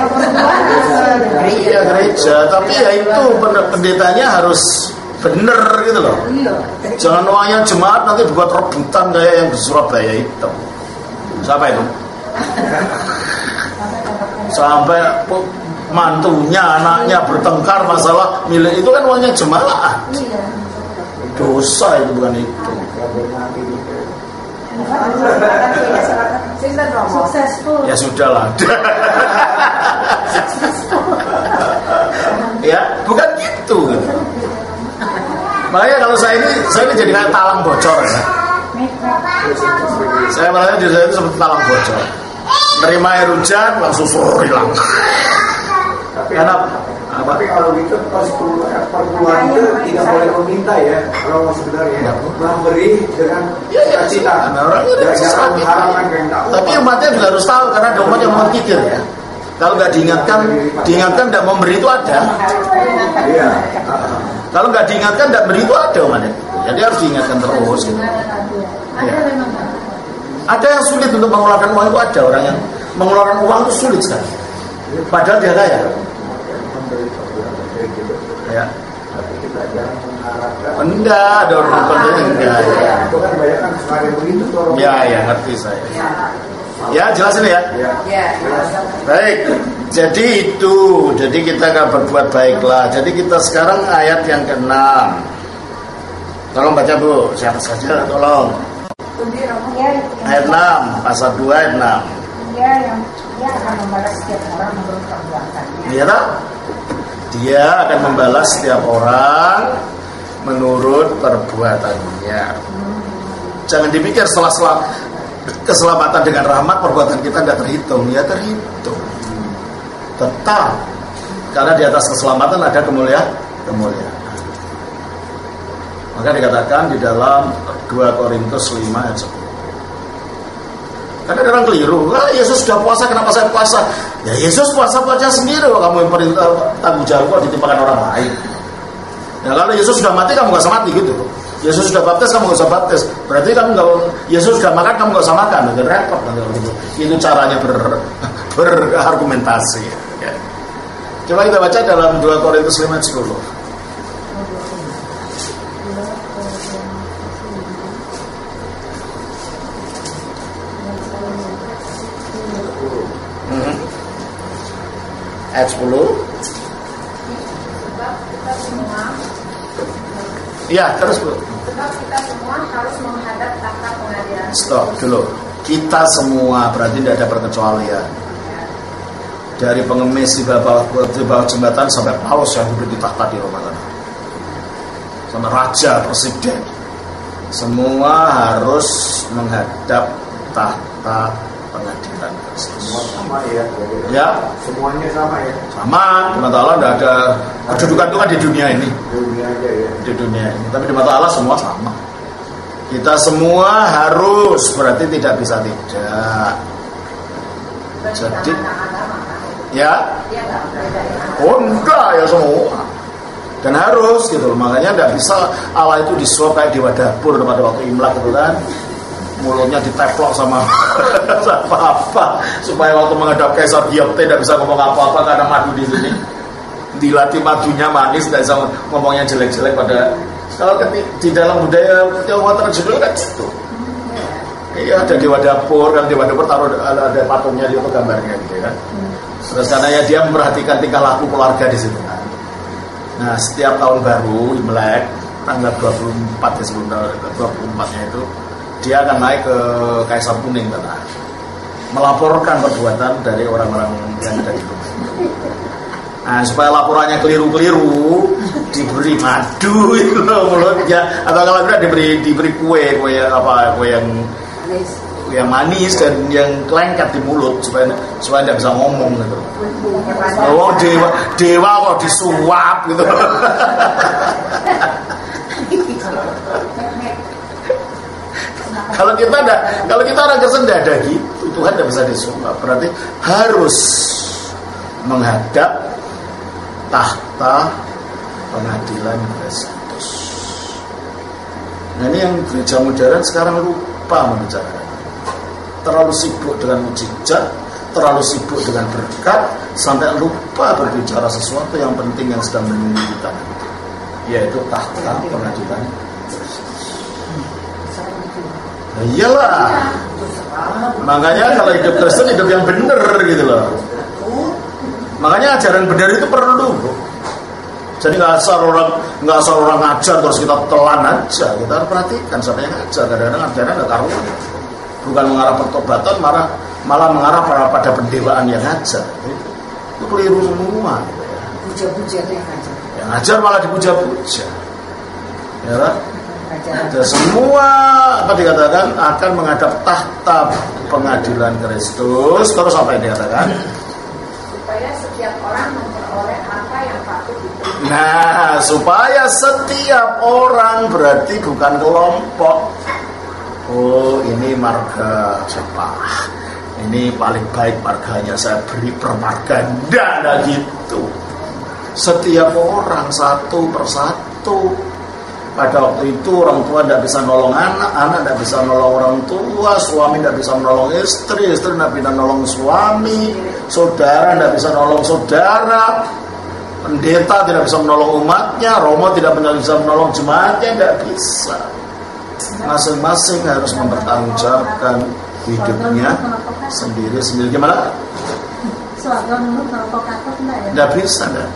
Iya gereja, tapi ya itu pendetanya harus bener gitu loh. Jangan uangnya jemaat nanti buat rebutan kayak yang di Surabaya itu. Siapa itu? Sampai mantunya, anaknya bertengkar masalah milik itu kan uangnya jemaah. Dosa itu bukan itu. Ya sudahlah. Ya bukan gitu. Makanya kalau saya ini jadi kayak talang bocor ya. Saya merasa diri saya itu seperti talang bocor. Nerima air hujan langsung hilang. Tapi kalau gitu perpuluhan itu tidak boleh meminta ya. Kalau sebenarnya memberi dengan cita-cita. Jangan mengharapkan kehendak. Tapi umatnya juga harus tahu karena ada umat yang memikir ya. Kalau nggak diingatkan tidak memberi itu ada. Iya. Kalau nggak diingatkan tidak memberi itu ada umatnya. Jadi harus diingatkan terus. Gitu. Ya. Ada yang sulit untuk mengeluarkan uang itu, ada orang yang mengeluarkan uang itu sulit sekali. Padahal dia kaya. Ya. Tapi kita jangan mengharapkan. Enggak, ada orang penting enggak. Itu kan banyak kan semakin begitu tuh. Ya, ngerti saya. Ya, jelasin ya. Baik. Jadi itu, jadi kita akan berbuat baiklah. Jadi kita sekarang ayat yang ke-6. Tolong baca Bu, siapa saja tolong. Ayat 6, pasal 2 ayat 6. Dia akan membalas setiap orang menurut perbuatannya. Iya tak? Dia akan membalas setiap orang menurut perbuatannya. Jangan dipikir setelah keselamatan dengan rahmat perbuatan kita tidak terhitung. Ya terhitung. Tetap. Karena di atas keselamatan ada kemuliaan. Maka dikatakan di dalam 2 Korintus 5 ayat 10. Karena ada orang keliru, Yesus sudah puasa, kenapa saya puasa? Ya Yesus puasa sendiri, kamu yang perintah tanggung jawab kok ditimpakan orang lain. Ya kalau Yesus sudah mati, kamu gak usah mati gitu. Yesus sudah baptis, kamu gak usah baptis. Berarti kamu gak, Yesus sudah makan, kamu gak usah makan. Itu repot gitu. Itu caranya berargumentasi. Ya. Coba kita baca dalam 2 Korintus 5 ayat 10. Ayat 10. Sebab kita semua Iya, terus Bu. Sebab kita semua harus menghadap tahta pengadilan. Stop dulu. Kita semua berarti tidak ada perkecualian. Dari pengemis di bawah jembatan sampai paus yang duduk di tahta di Roma sana. Sama raja, presiden. Semua harus menghadap tahta pengadilan Kristus. Semua sama ya. Ya, Semuanya sama ya. sama. Di mata Allah tidak ada kedudukan itu kan di dunia ini. Dunia aja ya. Di dunia ini. Tapi di mata Allah semua sama. Kita semua harus, berarti tidak bisa tidak. Jadi, ya, oh enggak ya semua. Dan harus gitu. Makanya tidak bisa Allah itu disuap kayak di dapur pada waktu Imlek itu kan. Mulutnya diteplok sama apa supaya waktu menghadap Kaisar Giyote tidak bisa ngomong apa-apa karena madu di sini. Dilatih madunya manis, tidak bisa ngomongnya jelek-jelek pada. Kalau di dalam budaya Tionghoa tradisional kan gitu. Iya, ada dewa dapur, kan dewa dapur taruh ada patungnya di itu gambarnya gitu kan. Terus karena ya dia memperhatikan tingkah laku keluarga di situ kan. Nah, setiap tahun baru Imlek tanggal 24 ya, sebelum tanggal 24-nya itu dia akan naik ke Kaisar Kuning tanah, melaporkan perbuatan dari orang-orang yang ada di rumah. Nah, supaya laporannya keliru-keliru, diberi madu itu mulutnya, atau kalau tidak diberi kue yang manis dan yang kelengket di mulut supaya tidak bisa ngomong gitu. Oh dewa kok disuap gitu. Kalau kita orang Kristen tidak ada gitu, Tuhan tidak bisa disuap. Berarti harus menghadap tahta pengadilan Kristus. Nah ini yang gereja modern sekarang lupa membicarakan. Terlalu sibuk dengan mujizat, terlalu sibuk dengan berkat, sampai lupa berbicara sesuatu yang penting yang sedang menunggu kita, yaitu tahta pengadilan. Iyalah. Makanya kalau hidup Kristen hidup yang benar gitu loh. Makanya ajaran benar itu perlu. Jadi nggak asal orang ngajar terus kita telan aja. Kita harus perhatikan siapa yang ngajar. Kadang-kadang ajaran nggak karuan. Bukan mengarah pertobatan, malah mengarah pada pendewaan yang ngajar. Itu keliru semua. Puja-puja itu yang ngajar. Yang ngajar malah dipuja-puja. Ya kan? Semua apa dikatakan akan menghadap tahta pengadilan Kristus. Terus apa yang dikatakan? Supaya setiap orang memperoleh apa yang patut diterima. Nah, supaya setiap orang berarti bukan kelompok. Oh, ini marga siapa? Ini paling baik marganya, saya beri permarganda. Nah gitu. Setiap orang satu persatu. Pada waktu itu orang tua tidak bisa nolong anak tidak bisa nolong orang tua, suami tidak bisa menolong istri tidak bisa nolong suami, saudara tidak bisa nolong saudara, pendeta tidak bisa menolong umatnya, romo tidak bisa menolong jemaatnya, tidak bisa. Masing-masing harus mempertanggungjawabkan hidupnya sendiri-sendiri. Gimana? Tidak bisa, tidak.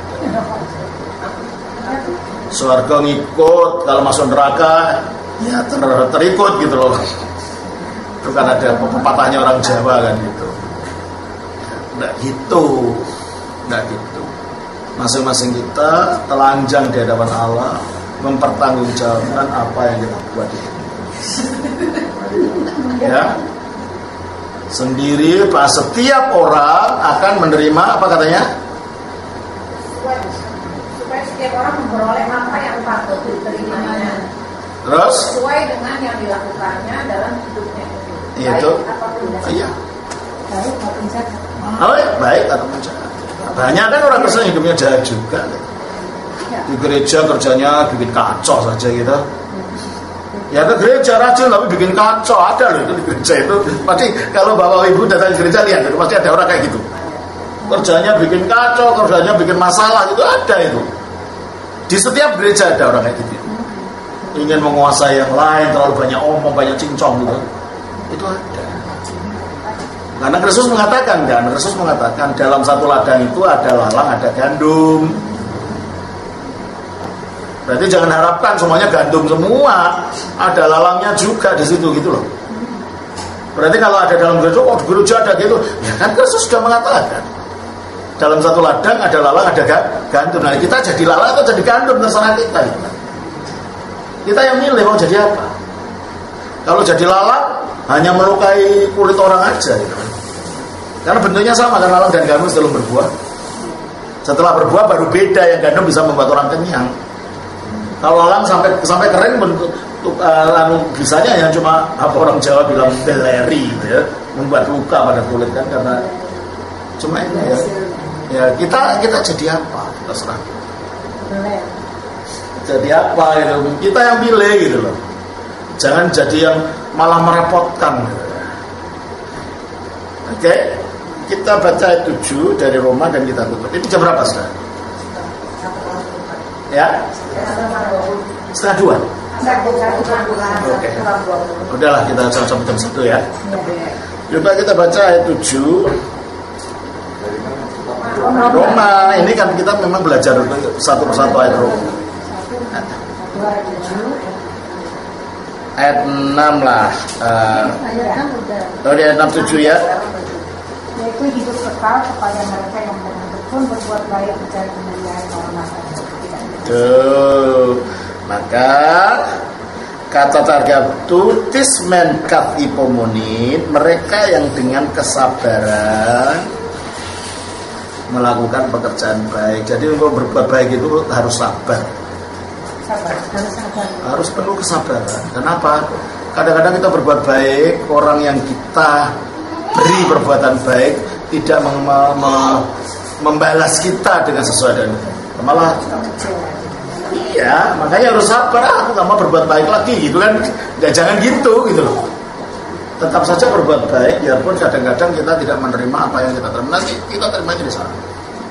Swarga ngikut, kalau masuk neraka ya terikut gitu loh. Itu kan ada pepatahnya orang Jawa kan gitu. Nggak gitu. Masing-masing kita telanjang di hadapan Allah, mempertanggungjawabkan apa yang kita buat itu. Ya. Sendiri, pas setiap orang akan menerima apa katanya? Supaya setiap orang memperoleh apa yang patut diterimanya. Terus? Sesuai dengan yang dilakukannya dalam hidupnya itu. Itu. Iya. Baik atau jahat. Banyak kan orang Kristen hidupnya jahat juga. Di gereja kerjanya bikin kacau saja gitu. Ya ke gereja rajin tapi bikin kacau, ada loh itu di gereja itu. Pasti kalau bapak ibu datang ke gereja lihat itu pasti ada orang kayak gitu. Kerjanya bikin kacau, kerjanya bikin masalah, itu ada itu. Di setiap gereja ada orang kayak gitu. Ingin menguasai yang lain, terlalu banyak omong, banyak cincong gitu. Itu ada. Karena Kristus mengatakan dalam satu ladang itu ada lalang, ada gandum. Berarti jangan harapkan semuanya gandum semua. Ada lalangnya juga di situ gitu loh. Berarti kalau ada dalam gereja ada gitu, ya kan Kristus sudah mengatakan dalam satu ladang ada lalang, ada gandum. Nah kita jadi lalang atau jadi gandum terserah kita. Kita yang milih mau jadi apa. Kalau jadi lalang hanya melukai kulit orang aja gitu. Karena bentuknya sama kan, lalang dan gandum selalu berbuah. Setelah berbuah baru beda, yang gandum bisa membuat orang kenyang. Kalau lalang sampai kering bentuk bisanya yang cuma apa orang Jawa bilang beleri gitu ya, membuat luka pada kulit kan, karena cuma ini ya. Ya kita jadi apa? Terserah. Jadi apa gitu. Kita yang pilih gitu loh. Jangan jadi yang malah merepotkan. Oke. Kita baca 7 dari Roma dan kita tutup. Ini jam berapa sudah? Ya? Setengah 2. Oke. Udahlah kita sampai jam 1 ya. Coba kita baca ayat 7. Roma, ini kan kita memang belajar satu persatu ayat Roma. Ayat 6 lah. Ayat 6 7 ya. Yaitu hidup kekal kepada mereka yang dengan tekun berbuat baik mencari kemuliaan orang tuh. Maka kata targatutis menkat ipomonit, mereka yang dengan kesabaran melakukan pekerjaan baik. Jadi untuk berbuat baik itu harus sabar. Harus penuh kesabaran. Kenapa? Kadang-kadang kita berbuat baik, orang yang kita beri perbuatan baik tidak membalas kita dengan sesuai dengan malah iya, makanya harus sabar. Aku nggak mau berbuat baik lagi gitu kan. Jangan gitu loh. Tetap saja berbuat baik, biarpun kadang-kadang kita tidak menerima apa yang kita terima. Nanti kita terimanya di sana.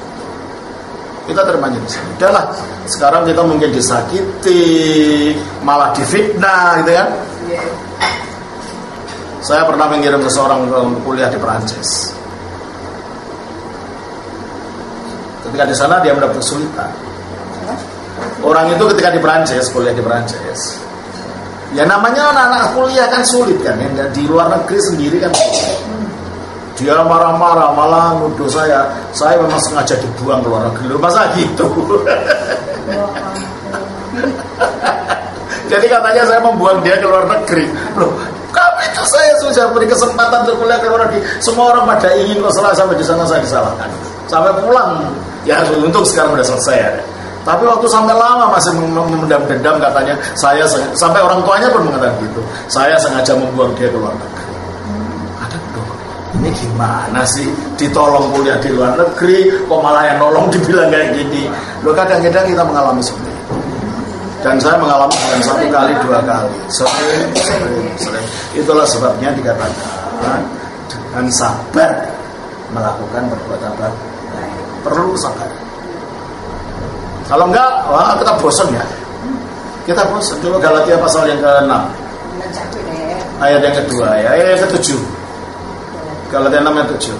Udahlah, sekarang kita mungkin disakiti, malah difitnah gitu kan. Saya pernah mengirim seseorang ke kuliah di Perancis. Ketika di sana dia mendapat kesulitan. Orang itu ketika di Perancis, kuliah di Perancis, ya namanya anak-anak kuliah kan sulit kan, ya. Di luar negeri sendiri kan dia marah-marah, malah nuduh saya memang sengaja dibuang ke luar negeri. Masa gitu? Jadi katanya saya membuang dia ke luar negeri. Loh, kamu itu saya sudah beri kesempatan untuk kuliah ke luar negeri. Semua orang pada ingin kok, sampai di sana saya disalahkan. Sampai pulang, ya untung sekarang udah selesai ya. Tapi waktu sampai lama masih memendam dendam, katanya saya, sampai orang tuanya pun mengatakan gitu. Saya sengaja membuang dia ke luar negeri. Ada dong. Ini gimana sih? Ditolong kuliah di luar negeri, kok malah yang nolong dibilang kayak gini. Loh, kadang-kadang kita mengalami seperti itu. Dan saya mengalami bukan 1 kali 2 kali, sering. Itulah sebabnya dikatakan dengan sabar melakukan perbuatan baik. Perlu sabar. Kalau enggak, wah kita bosan ya. Kita bosan. Coba Galatia pasal yang ke-6, ayat yang kedua, ayat yang ke-7. Galatia 6 ayat 7.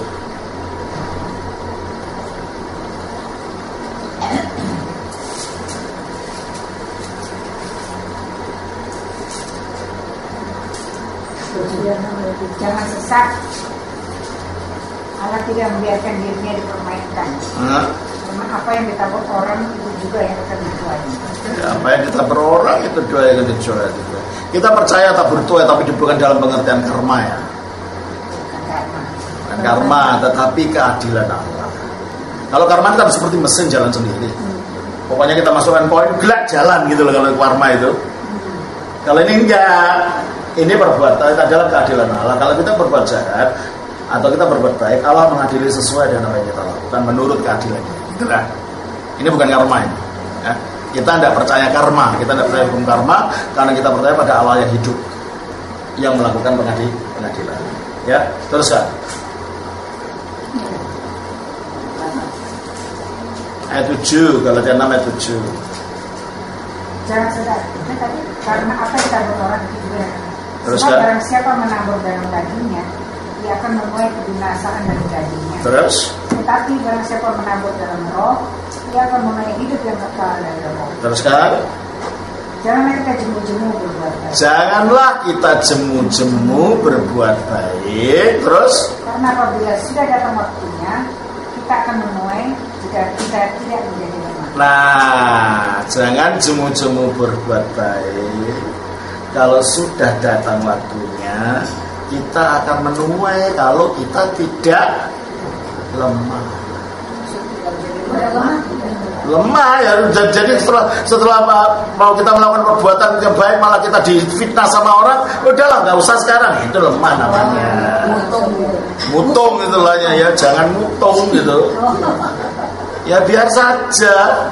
Jangan sesat. Allah tidak membiarkan dirinya dipermainkan. Karena apa yang ditabur orang itu juga yang akan dituainya. Ya, apa yang ditabur orang itu juga yang dijual. Kita percaya tabur tuai, tapi bukan dalam pengertian karma ya. Bukan karma, tetapi keadilan Allah. Kalau karma kan seperti mesin jalan sendiri. Pokoknya kita masukkan poin, gelak jalan gitu loh kalau karma itu. Kalau ini enggak. Ini perbuatan adalah keadilan Allah. Kalau kita berbuat jahat atau kita berbuat baik, Allah mengadili sesuai dengan apa yang kita lakukan menurut keadilannya. Itulah. Ini bukan karma ini. Ya. Kita tidak percaya karma, kita tidak percaya hukum karma, karena kita percaya pada Allah yang hidup, yang melakukan pengadilan. Ya, teruskan. Ayat 7, Galatia 6 ayat 7. Jangan sedar. Karena apa yang ditabur orang itu juga. Teruskan. Sebab barang siapa menabur dalam dagingnya, ia akan menuai kebinasaan dari dagingnya. Terus. Tetapi barang siapa menabur dalam roh, ia akan menuai hidup yang kekal dari roh. Teruskan. Janganlah kita jemu-jemu berbuat baik. Janganlah kita jemu-jemu berbuat baik. Terus. Karena apabila sudah datang waktunya, kita akan menuai jika kita tidak menjadi lemah. Nah, jangan jemu-jemu berbuat baik. Kalau sudah datang waktunya, kita akan menuai kalau kita tidak lemah. Lemah ya. Jadi setelah mau kita melakukan perbuatan yang baik malah kita difitnah sama orang, udahlah nggak usah sekarang. Itu lemah namanya. Mutung itulahnya ya, jangan mutung gitu. Ya biar saja.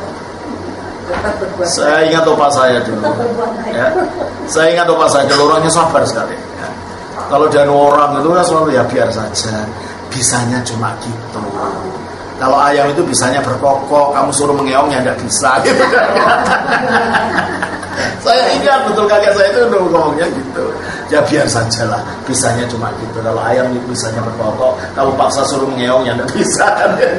Saya ingat opa saya dulu ya. Saya ingat opa saya dulu, orangnya sabar sekali ya. Kalau dari orang itu kan selalu ya biar saja, bisanya cuma gitu. Kalau ayam itu bisanya berkokok, kamu suruh mengeong ya tidak bisa gitu. Saya ingat betul kakek saya itu udah ngomongnya gitu. Ya biar saja lah, bisanya cuma gitu. Kalau ayam itu bisanya berkokok, kalau paksa suruh mengeong ya tidak bisa.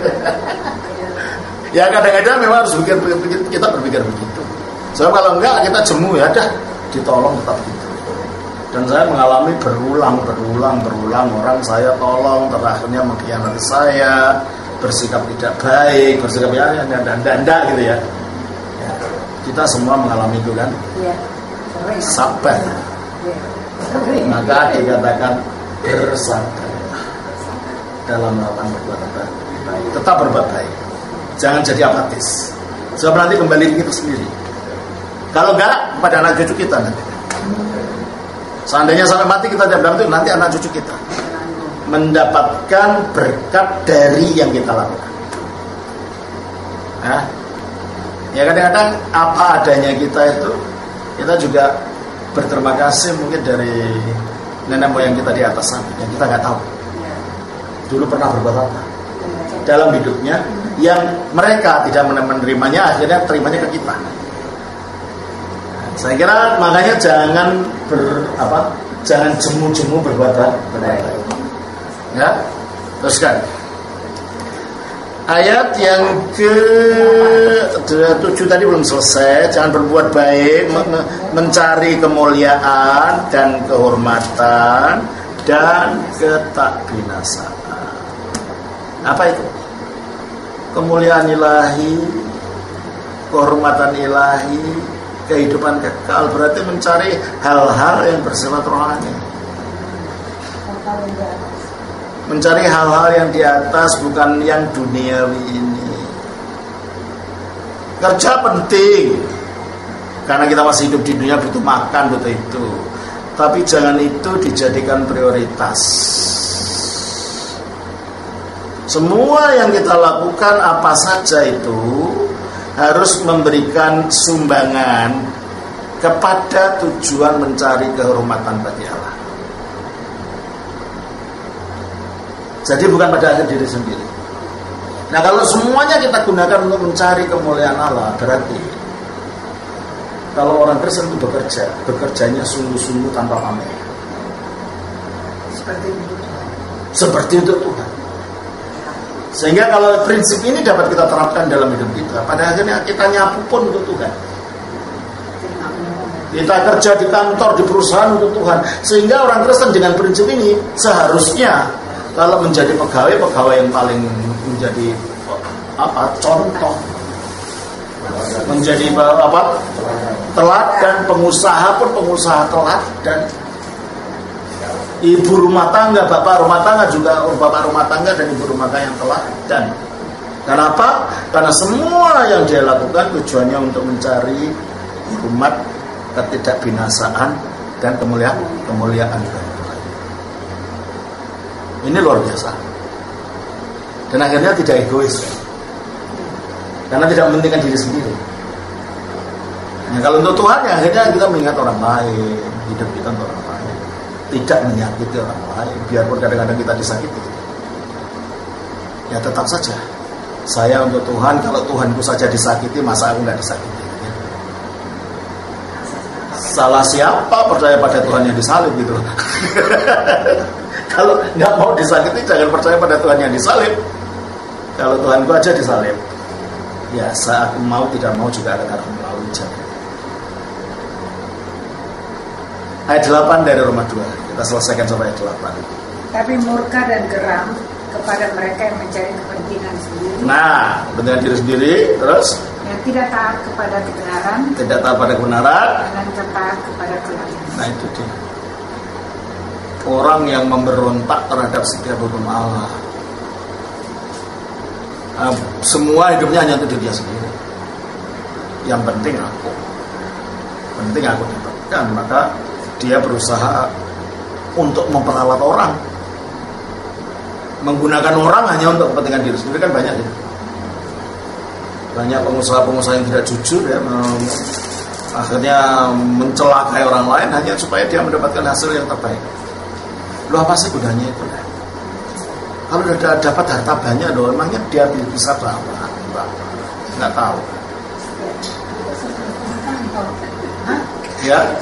Ya kadang-kadang memang harus kita berpikir begitu. Sebab kalau enggak kita jemu ya dah, ditolong tetap gitu. Dan saya mengalami berulang orang saya tolong, terakhirnya mengkhianati saya, bersikap tidak baik, bersikap ya danda gitu ya. Ya. Kita semua mengalami itu kan. Sabar. Maka dikatakan bersabar dalam melakukan perbuatan baik. Tetap berbuat baik. Jangan jadi apatis. Sebab nanti kembali ke kita sendiri. Kalau enggak, pada anak cucu kita nanti. Seandainya sampai mati kita tidak itu, nanti anak cucu kita mendapatkan berkat dari yang kita lakukan. Ya kadang-kadang apa adanya kita itu, kita juga berterima kasih mungkin dari nenek moyang kita di atas sana, yang kita nggak tahu. Dulu pernah berbuat apa dalam hidupnya, yang mereka tidak menerimanya, akhirnya terimanya ke kita. Saya kira makanya jangan Jangan jemu-jemu berbuat baik. Ya, teruskan. Ayat yang ke-7 tadi belum selesai. Jangan berbuat baik, mencari kemuliaan dan kehormatan dan ketakbinasaan. Apa itu? Kemuliaan ilahi, kehormatan ilahi, kehidupan kekal, berarti mencari hal-hal yang bersifat rohani. Mencari hal-hal yang di atas, bukan yang duniawi ini. Kerja penting, karena kita masih hidup di dunia, butuh makan, butuh itu. Tapi jangan itu dijadikan prioritas. Semua yang kita lakukan apa saja itu harus memberikan sumbangan kepada tujuan mencari kehormatan bagi Allah. Jadi bukan pada akhir diri sendiri. Nah, kalau semuanya kita gunakan untuk mencari kemuliaan Allah, berarti kalau orang Kristen itu bekerjanya sungguh-sungguh tanpa pamer. Seperti itu Tuhan. Sehingga kalau prinsip ini dapat kita terapkan dalam hidup kita, pada akhirnya kita nyapu pun untuk Tuhan. Kita kerja di kantor, di perusahaan untuk Tuhan. Sehingga orang Kristen dengan prinsip ini seharusnya kalau menjadi pegawai yang paling menjadi contoh, menjadi teladan, pengusaha teladan. Ibu rumah tangga, bapak rumah tangga juga, bapak rumah tangga dan ibu rumah tangga yang teladan. Kenapa? Karena semua yang dia lakukan tujuannya untuk mencari hormat, ketidakbinasaan dan kemuliaan. Ini luar biasa. Dan akhirnya tidak egois, karena tidak mementingkan diri sendiri. Nah, kalau untuk Tuhan ya akhirnya kita mengingat orang lain, hidup kita untuk orang lain, tidak menyakiti orang lain, biarpun kadang-kadang kita disakiti. Ya tetap saja saya untuk Tuhan. Kalau Tuhanku saja disakiti, masa aku nggak disakiti? Salah siapa percaya pada Tuhan yang disalib gitu? Kalau nggak mau disakiti, jangan percaya pada Tuhan yang disalib. Kalau Tuhanku aja disalib, ya saat aku mau tidak mau juga akan melalui jalan. Ayat 8 dari Roma 2. Kita selesaikan sampai ayat 8. Tapi murka dan geram kepada mereka yang mencari kepentingan sendiri. Nah, kepentingan diri sendiri, terus yang tidak taat kepada kebenaran. Tidak taat pada kebenaran. Dan taat kepada kelalaian. Nah, itu dia. Orang yang memberontak terhadap setiap hukum Allah. Semua hidupnya hanya untuk dia sendiri. Yang penting aku dapatkan, maka dia berusaha untuk memperalat orang, menggunakan orang hanya untuk kepentingan diri sendiri. Kan banyak ya, banyak pengusaha-pengusaha yang tidak jujur ya, akhirnya mencelakai orang lain hanya supaya dia mendapatkan hasil yang terbaik. Lu apa sih gunanya itu? Kalau udah dapat harta banyak loh, emangnya dia bisa berapa? Nggak tahu. Ya.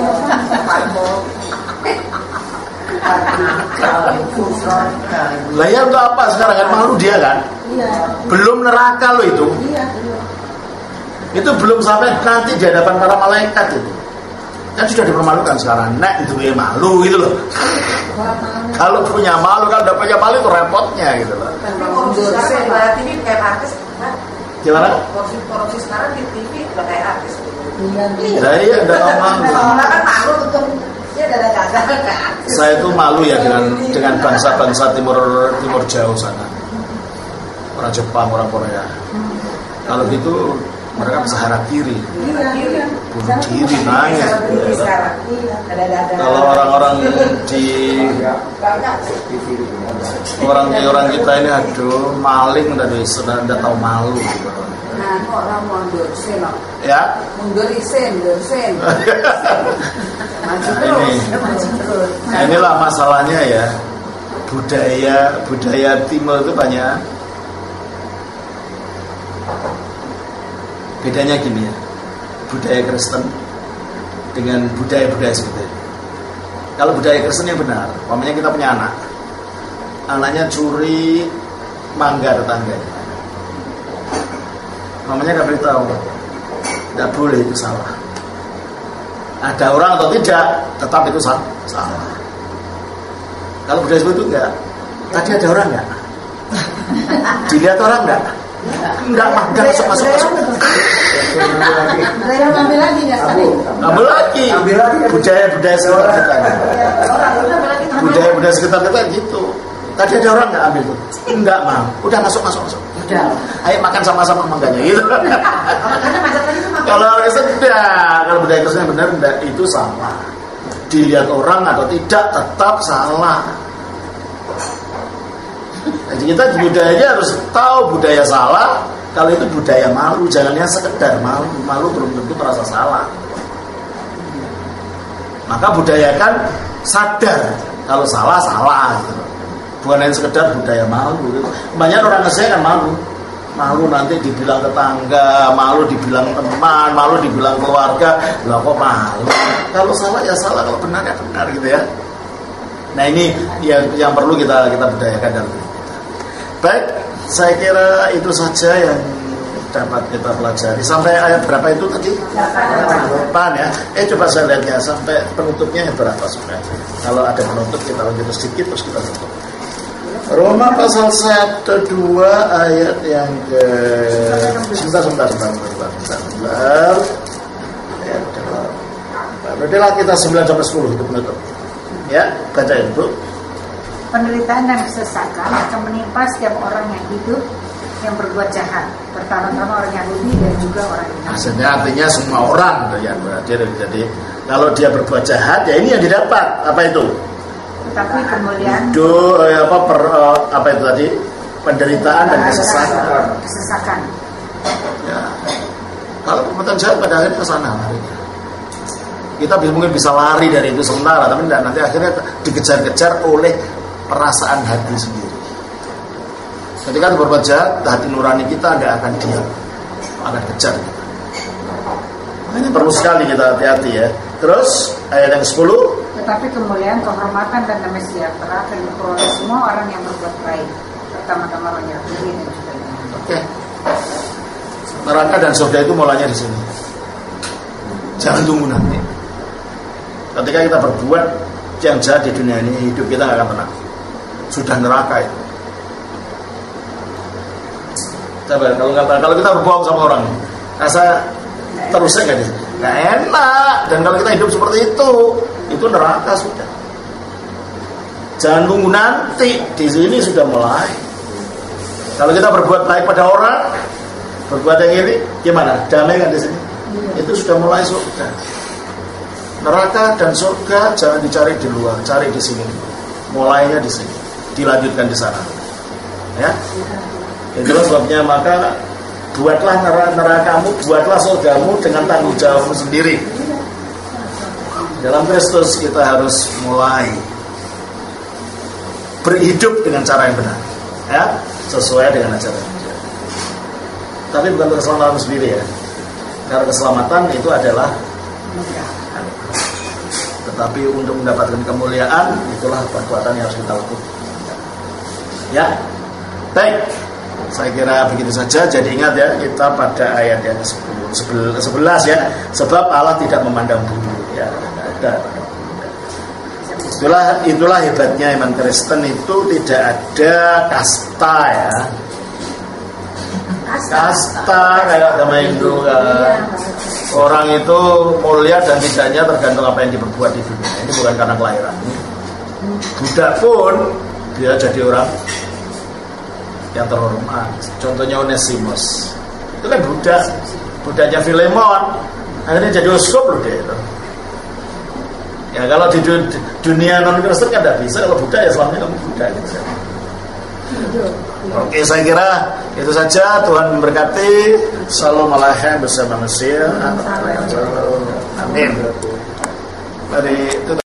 Lah ya untuk apa sekarang, kan malu dia kan? Iya. Belum neraka loh itu. Iya. Itu belum sampai nanti di hadapan para malaikat itu. Kan sudah dipermalukan sekarang. Nek itu ya malu gitu loh. Kalau punya malu, kan udah punya malu itu repotnya gitu loh. Berarti ini kayak artis kan? Gimana? Korupsi sekarang di TV udah kayak artis. Iya, udah ngomong. Orang kan malu untuk dia ada gagal kan. Saya itu malu ya dengan bangsa-bangsa timur jauh sana. Orang Jepang, orang Korea. Kalau gitu mereka bisa harakiri, bunuh diri, nangis. Kalau orang-orang di orang kita ini, aduh, maling sudah tahu malu. Nah, orang mundur sen, ya? Mundur sen. Inilah masalahnya ya. Budaya timur itu banyak. Bedanya gini ya, budaya Kristen dengan budaya-budaya seperti ini. Kalau budaya Kristen yang benar, umpamanya kita punya anak, anaknya curi mangga tetangganya, mamanya nggak beritahu, nggak boleh, itu salah. Ada orang atau tidak, tetap itu salah. Kalau budaya itu enggak. Tadi ada orang enggak? Dilihat orang enggak? Enggak masuk. Ambil lagi nggak tadi? Ambil lagi. Budaya sekitar kita. Budaya sekitar kita gitu. Tadi ada orang nggak ambil tuh? Enggak, Mam. Udah masuk. Udah. Ayo makan sama-sama mangganya gitu. Kalau kalau budaya Kristen benar itu salah. Dilihat orang atau tidak tetap salah. Jadi kita di budayanya harus tahu budaya salah. Kalau itu budaya malu, jangannya sekedar malu belum tentu merasa salah. Maka budayakan sadar kalau salah gitu. Bukan hanya sekedar budaya malu gitu. Banyak orang Kristen kan malu nanti dibilang tetangga, malu dibilang teman, malu dibilang keluarga. Lah kok malu? Kalau salah ya salah, kalau benar ya benar gitu ya. Nah ini yang perlu kita budayakan dalam diri kita. Baik, saya kira itu saja yang dapat kita pelajari. Sampai ayat berapa itu tadi? 8 ya. Coba saya lihat ya, sampai penutupnya berapa sudah. Kalau ada penutup kita lanjut sedikit terus kita tutup. Roma pasal 1-2 ayat yang ke sebentar. Berarti kita 9-10 itu penutup. Ya, bacain Bu. Penderitaan dan kesesakan akan menimpa setiap orang yang hidup yang berbuat jahat, pertama-tama orang Yahudi dan juga orang Yunani. Maksudnya artinya semua orang ya, jadi kalau dia berbuat jahat ya ini yang didapat apa itu? Tetapi kemuliaan itu apa itu tadi? Penderitaan dan kesesakan. Ya. Kalau perbuatan jahat pada akhirnya ke sana larinya. Kita mungkin bisa lari dari itu sementara, tapi nanti akhirnya dikejar-kejar oleh perasaan hati sendiri. Ketika kita berbuat jahat, hati nurani kita tidak akan diam, akan kejar kita. Ini perlu sekali kita hati-hati ya. Terus ayat yang 10. Tetapi kemuliaan, kehormatan dan damai sejahtera akan diperoleh semua orang yang berbuat baik, pertama-tama orang Yahudi dan juga Yunani. Oke. Neraka dan surga itu mulanya di sini. Jangan tunggu nanti. Ketika kita berbuat yang jahat di dunia ini, hidup kita nggak akan tenang. Sudah neraka itu. Coba kalau kita berbohong sama orang, rasa terusnya nggak sih? Nggak enak. Dan kalau kita hidup seperti itu neraka sudah. Jangan tunggu nanti, di sini sudah mulai. Kalau kita berbuat baik pada orang, berbuat yang ini, gimana? Damai kan di sini? Itu sudah mulai surga. Neraka dan surga jangan dicari di luar, cari di sini. Mulainya di sini, dilanjutkan di sana. Ya. Itulah sebabnya maka buatlah nerakamu, buatlah surgamu dengan tanggung jawabmu sendiri. Dalam Kristus kita harus mulai berhidup dengan cara yang benar, ya, sesuai dengan ajaran Dia. Tapi bukan untuk keselamatan sendiri ya. Karena keselamatan itu adalah tetapi untuk mendapatkan kemuliaan itulah perbuatan yang harus kita lakukan. Ya. Baik. Saya kira begitu saja. Jadi ingat ya, kita pada ayat yang 11 ya. Sebab Allah tidak memandang bulu ya. Ada. Itulah hebatnya iman Kristen, itu tidak ada kasta ya. Kasta kayak sama Hindu kan. Orang itu mulia dan tidaknya tergantung apa yang diperbuat di dunia. Ini bukan karena kelahiran. Buddha pun dia jadi orang yang terhormat. Contohnya Onesimus. Itu kan Buddhanya Filemon. Akhirnya jadi uskup loh dia itu. Ya kalau di dunia non Kristen kan tidak bisa. Kalau Buddha ya selamanya kamu Buddha gitu. Oke, saya kira itu saja. Tuhan memberkati. Shalom Aleichem bersama Mesir. Amin. Mari